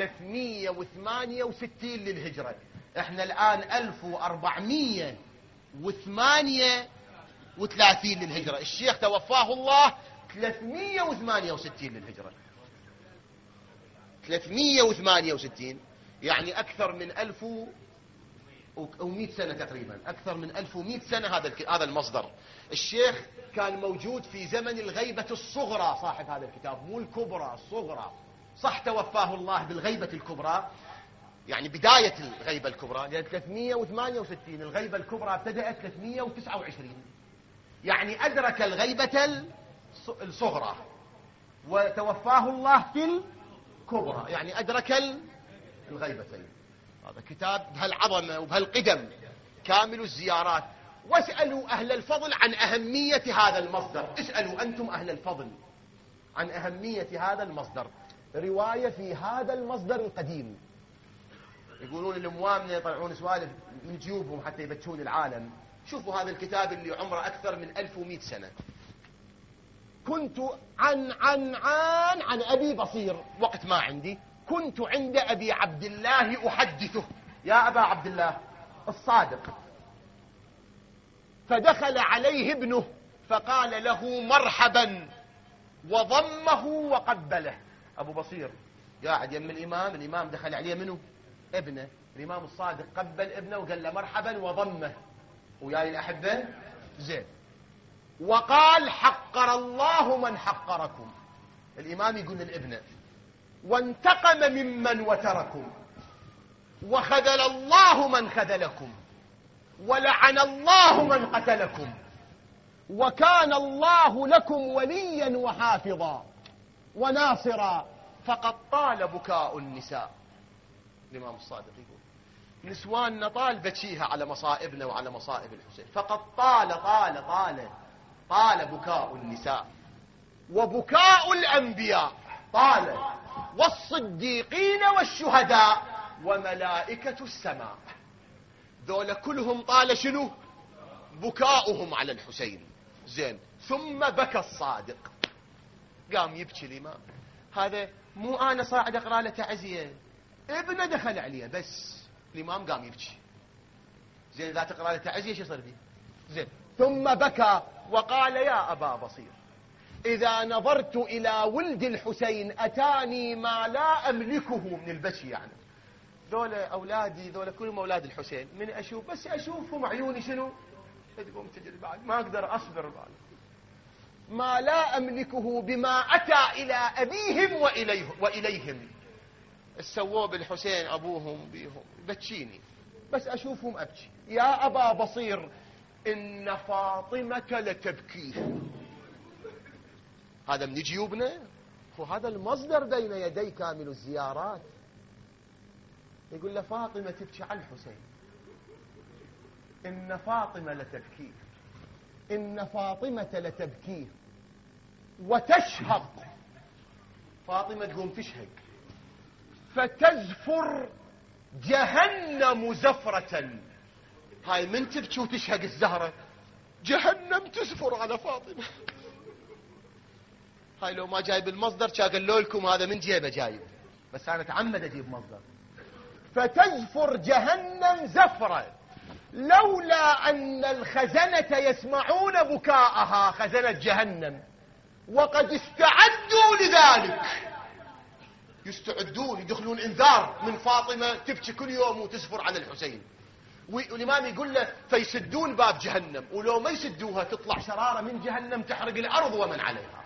368 للهجرة. احنا الآن 1438 للهجرة، الشيخ توفاه الله 368 للهجرة. 368 يعني أكثر من أو 100 سنة تقريبا، أكثر من 1100 سنة هذا المصدر. الشيخ كان موجود في زمن الغيبة الصغرى، صاحب هذا الكتاب، مو الكبرى، الصغرى. صح توفاه الله بالغيبة الكبرى، يعني بداية الغيبة الكبرى 368، الغيبة الكبرى ابتدأت 329، يعني أدرك الغيبة الصغرى وتوفاه الله في الكبرى، يعني أدرك الغيبتين. هذا كتاب بهالعظمة وبهالقدم، كامل الزيارات. واسألوا أهل الفضل عن أهمية هذا المصدر، اسألوا أنتم أهل الفضل عن أهمية هذا المصدر. رواية في هذا المصدر القديم، يقولون الأموامنا يطلعون سوالف من جيوبهم حتى يبتشون العالم. شوفوا هذا الكتاب اللي عمره أكثر من 1100 سنة. كنت عن أبي بصير، وقت ما عندي كنت عند أبي عبد الله أحدثه، يا أبا عبد الله الصادق، فدخل عليه ابنه فقال له مرحبا وضمه وقبله. أبو بصير قاعد يم الإمام دخل عليه منه ابنه، الإمام الصادق قبل ابنه وقال له مرحبا وضمه. وياي الأحبة زين. وقال حقر الله من حقركم، الإمام يقول للابنه، وانتقم ممن وتركم، وخذل الله من خذلكم، ولعن الله من قتلكم، وكان الله لكم وليا وحافظا وناصرا، فقد طال بكاء النساء. الإمام الصادق يقول نسواننا طال بكيها على مصائبنا وعلى مصائب الحسين، فقد طال بكاء النساء، وبكاء الأنبياء طال، والصديقين والشهداء وملائكة السماء. ذولا كلهم طال شنو؟ بكاؤهم على الحسين. زين. ثم بكى الصادق، قام يبكي الإمام. هذا مو أنا صاعد أقرأ له تعزية، ابنه دخل عليه بس، الإمام قام يبكي. زين، إذا تقرأ له تعزية شو يصير به؟ زين. ثم بكى وقال يا أبا بصير، إذا نظرت إلى ولد الحسين أتاني ما لا أملكه من البكي. يعني ذولا أولادي، ذولا كلهم أولاد الحسين، من أشوف بس أشوفهم عيوني شنو؟ تقوم تجري بعد، ما أقدر أصبر بعد. ما لا أملكه بما أتى إلى أبيهم وإليهم. سووا بالحسين أبوهم بيهم، بتشيني بس أشوفهم أبكي. يا أبا بصير إن فاطمة لتبكيه. هذا من جيوبنا، وهذا المصدر بين يدي كامل الزيارات. يقول له فاطمة تبكي على الحسين، إن فاطمة لتبكيه، إن فاطمة لتبكيه وتشهق. فاطمة تقوم تشهق، فتزفر جهنم زفرة. هاي من تبكي وتشهق الزهرة، جهنم تزفر على فاطمة. هاي لو ما جايب المصدر قالوا لكم هذا من جيبه جايب، بس أنا أتعمد أجيب مصدر. فتزفر جهنم زفرة، لولا أن الخزنة يسمعون بكاءها، خزنة جهنم، وقد استعدوا لذلك، يستعدون يدخلون انذار من فاطمة تبكي كل يوم وتزفر على الحسين. والإمام يقول له فيسدون باب جهنم، ولو ما يسدوها تطلع شرارة من جهنم تحرق الأرض ومن عليها.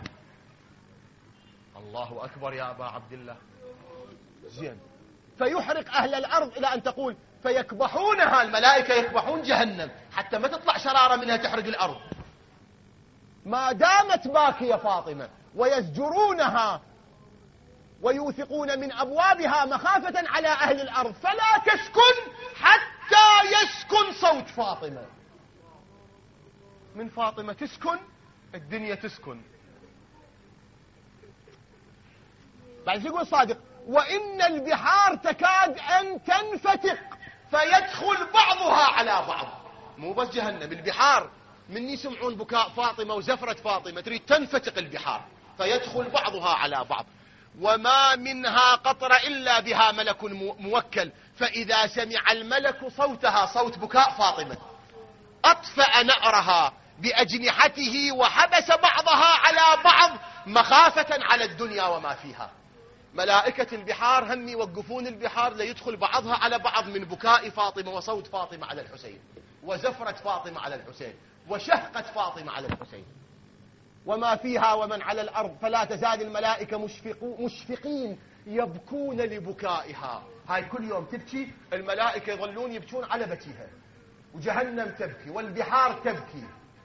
الله أكبر يا أبا عبد الله. زين. فيحرق أهل الأرض إلى أن تقول فيكبحونها، الملائكة يكبحون جهنم حتى ما تطلع شرارة منها تحرق الأرض ما دامت باكية فاطمة، ويزجرونها ويوثقون من أبوابها مخافة على أهل الأرض، فلا تسكن حتى يسكن صوت فاطمة. من فاطمة تسكن الدنيا تسكن. بعد يقول صادق وإن البحار تكاد أن تنفتق فيدخل بعضها على بعض. مو بس جهنم، البحار من يسمعون بكاء فاطمة وزفرة فاطمة تريد تنفتق البحار، فيدخل بعضها على بعض. وما منها قطرة إلا بها ملك موكل، فإذا سمع الملك صوتها، صوت بكاء فاطمة، أطفأ نأرها بأجنحته وحبس بعضها على بعض مخافة على الدنيا وما فيها. ملائكة البحار هم يوقفون البحار ليدخل بعضها على بعض من بكاء فاطمة وصوت فاطمة على الحسين، وزفرة فاطمة على الحسين، وشهقة فاطمة على الحسين، وما فيها ومن على الأرض. فلا تزال الملائكة مشفقين يبكون لبكائها. هاي كل يوم تبكي الملائكة، يظلون يبكون على بكيها، وجهنم تبكي والبحار تبكي،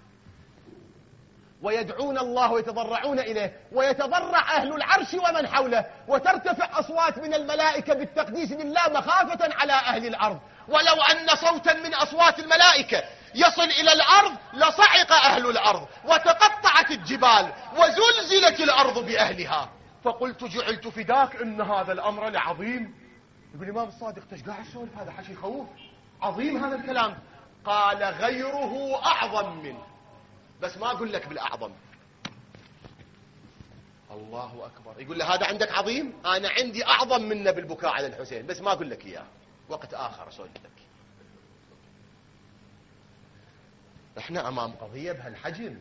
ويدعون الله ويتضرعون إليه، ويتضرع أهل العرش ومن حوله، وترتفع أصوات من الملائكة بالتقديس لله مخافة على أهل الأرض. ولو أن صوتا من أصوات الملائكة يصل إلى الأرض لصعق أهل الأرض وتقطعت الجبال وزلزلت الأرض بأهلها. فقلت جعلت فداك إن هذا الأمر لعظيم. يقول الإمام الصادق ايش قاعد تسولف؟ هذا حكي يخوف، عظيم هذا الكلام. قال غيره أعظم منه، بس ما أقول لك بالأعظم. الله أكبر. يقول له هذا عندك عظيم، أنا عندي أعظم منه بالبكاء على الحسين، بس ما أقول لك إياه، وقت آخر أسولف لك. احنا أمام قضية بهالحجم.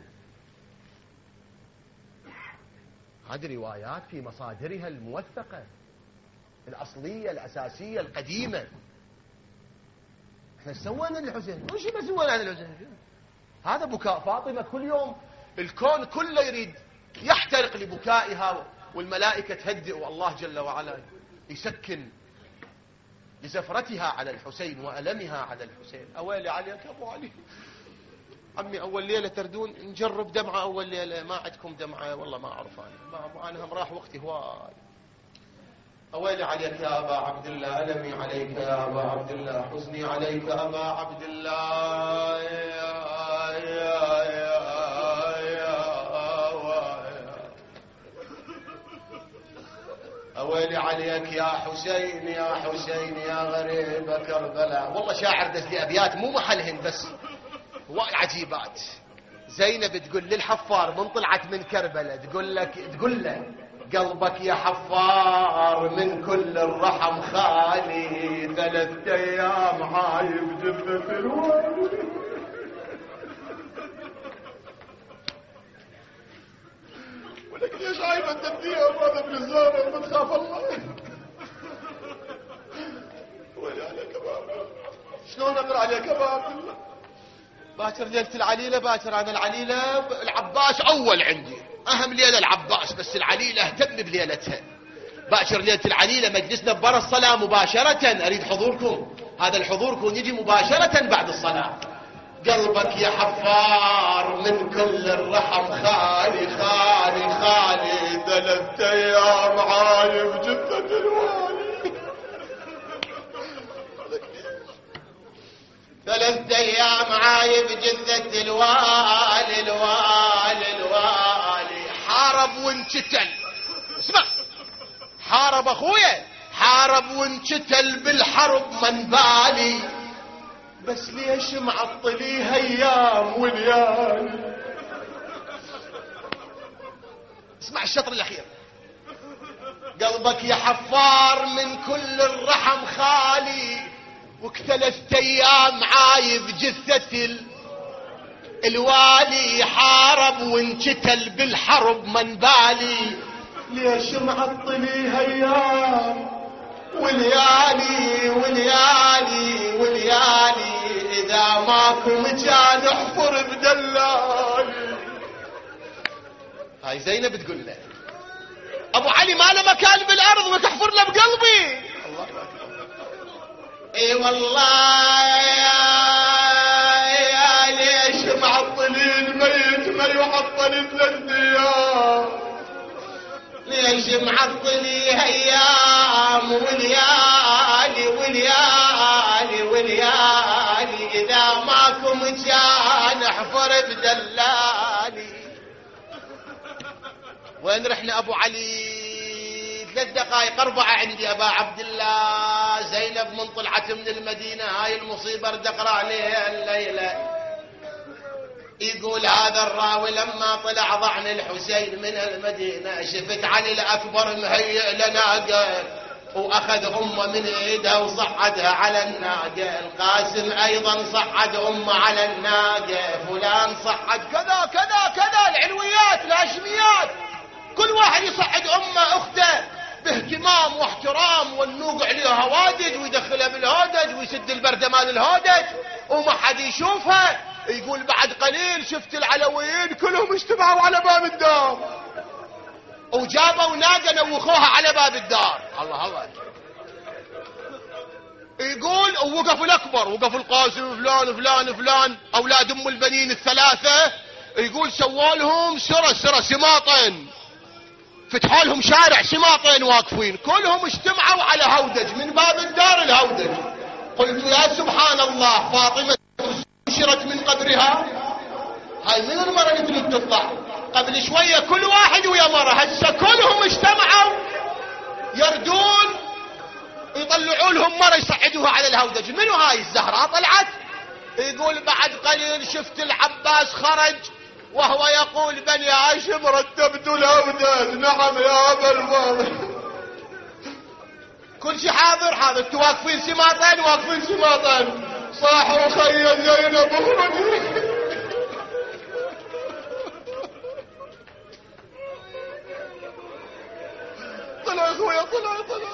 هذه روايات في مصادرها الموثقة الأصلية الأساسية القديمة. احنا سوينا للحسين؟ وش ما سوينا للحسين؟ هذا بكاء فاطمة كل يوم، الكون كله يريد يحترق لبكائها، والملائكة تهدئ، والله جل وعلا يسكن لزفرتها على الحسين وألمها على الحسين. أويلي عليك أبو علي. عمي أول ليلة تردون نجرب دمعة؟ أول ليلة ما عندكم دمعة؟ والله ما أعرف أنا هم راح وقتي هواي. أويلي عليك يا أبا عبد الله، ألمي عليك يا أبا عبد الله، حزني عليك أبا عبد الله. أويلي عليك يا حسين يا حسين يا غريب كربلاء. والله شاعر دز لي أبيات مو محلهن، بس وايد عجيبات. زينب تقول للحفار من طلعت من كربلاء، تقول له قلبك يا حفار من كل الرحم خالي، 3 أيام عايب جثة الوالي. ولكن ليش عايب انت الدياب هذا ابن الزهر ما تخاف الله؟ ويلي عليك ابا عبد الله، شلون اقرا عليك ابا عبد الله؟ باكر ليلة العليلة، باكر أنا العليلة العباس أول عندي، أهم ليلة العباس، بس العليلة أهتم بليلتها. باكر ليلة العليلة مجلسنا برا الصلاة مباشرة، أريد حضوركم، هذا الحضور كون يجي مباشرة بعد الصلاة. قلبك يا حفار من كل الرحم خالي خالي خالي، 3 أيام عايب جثة الوالي. 3 أيام عايب جثة الوالي الوالي الوالي. حارب وانشتل، اسمع، حارب أخويا، حارب وانشتل بالحرب من بالي، بس ليش معطليه أيام وليالي. اسمع الشطر الأخير. قلبك يا حفار من كل الرحم خالي، وك3 أيام عايب جثة الوالي، حارب وانشتل بالحرب من بالي، ليش معطليه أيام وليالي وليالي وليالي، إذا ماكو مكان احفر بدلالي. هاي زينب تقول له أبو علي ما له مكان بالأرض وتحفر له بقلبي. الله أكبر. اي والله يا ليش معطلين ميت ما يعطل 3 أيام، ليش معطلي ايام وليالي وليالي وليالي، اذا ماكو مكان احفر بدلالي. وين رحنا ابو علي؟ 3 دقائق 4 عندي ابا عبد الله. زينب من طلعت من المدينة، هاي المصيبة ردقر عليها الليلة. يقول هذا الراوي لما طلع ضعن الحسين من المدينة، شفت علي الأكبر مهيئ لناقة، وأخذ أمه من إيدها وصعدها على الناقة. القاسم أيضا صعد أمه على الناقة، فلان صعد كذا كذا كذا، العلويات الهاشميات كل واحد يصعد أمه أخته باهتمام واحترام، والنوق عليها هوادج ويدخلها بالهودج ويسد البردة مال الهودج وما حد يشوفها. يقول بعد قليل شفت العلويين كلهم اجتمعوا على باب الدار وجابوا ناقة نوخوها على باب الدار. الله الله. يقول ووقف الأكبر، وقف القاسم فلان فلان فلان أولاد أم البنين الثلاثة. يقول سوالهم سرة سماطين، فتحوا لهم شارع سماطين واقفين كلهم اجتمعوا على هودج من باب الدار الهودج. قلت يا سبحان الله، فاطمة نشرت من قبرها. هاي من المرة اللي تريد تطلع قبل شوية كل واحد ويا مرة، هسه كلهم اجتمعوا يردون يطلعوا لهم مرة يصعدوها على الهودج. منو هاي الزهراء طلعت؟ يقول بعد قليل شفت العباس خرج وهو يقول بني هاشم رتبت الهودج. نعم يا أبا الفاضل. كل شي حاضر. واقفين سماطين صاحوا خي زينب اخرجي. طلع اخويا طلع.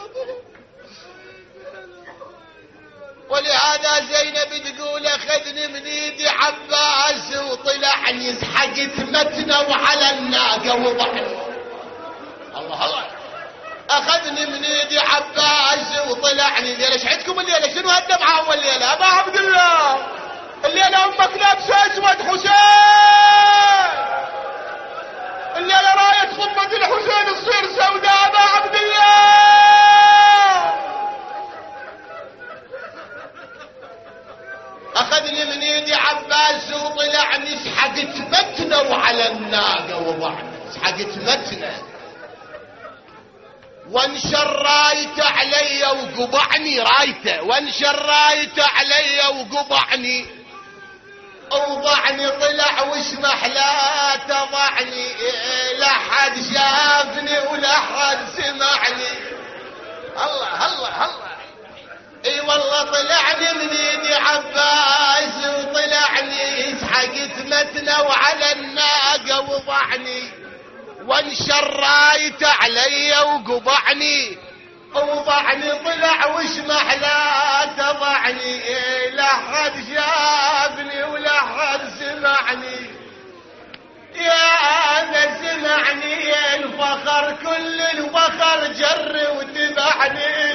ولهذا زينب تقول اخذني من ايدي عباس وطلعني سحقت متنه وعلى الناقه وضعني. الله الله. اخذني من ايدي عباس وطلعني. الليله شحتكم الليله شنو هالدمعه اول ليله؟ ابا عبد الله الليله امك لابسه اسود حسين، الليله رايه خطبه الحسين تصير سوداء. ابا عبد الله اخذني من ايدي عباس وطلعني سحقت متنه وعلى الناقه وضعني. سحقت متنه وانشر رايته علي وقبعني رايته، وانشر رايته علي وقبعني وضعني. طلع وش محلاته ضعني، لا حد شافني ولا حد سمعني. الله الله الله. اي والله طلعني من ايدي عباس وطلعني سحقت متنه وعلى الناقه وضعني. وانشر رايته علي وقبعني طلع وش محلاته ضعني. لا حد شافني ولا حد سمعني. يا انا سمعني يا الفخر كل الفخر جر وتبعني.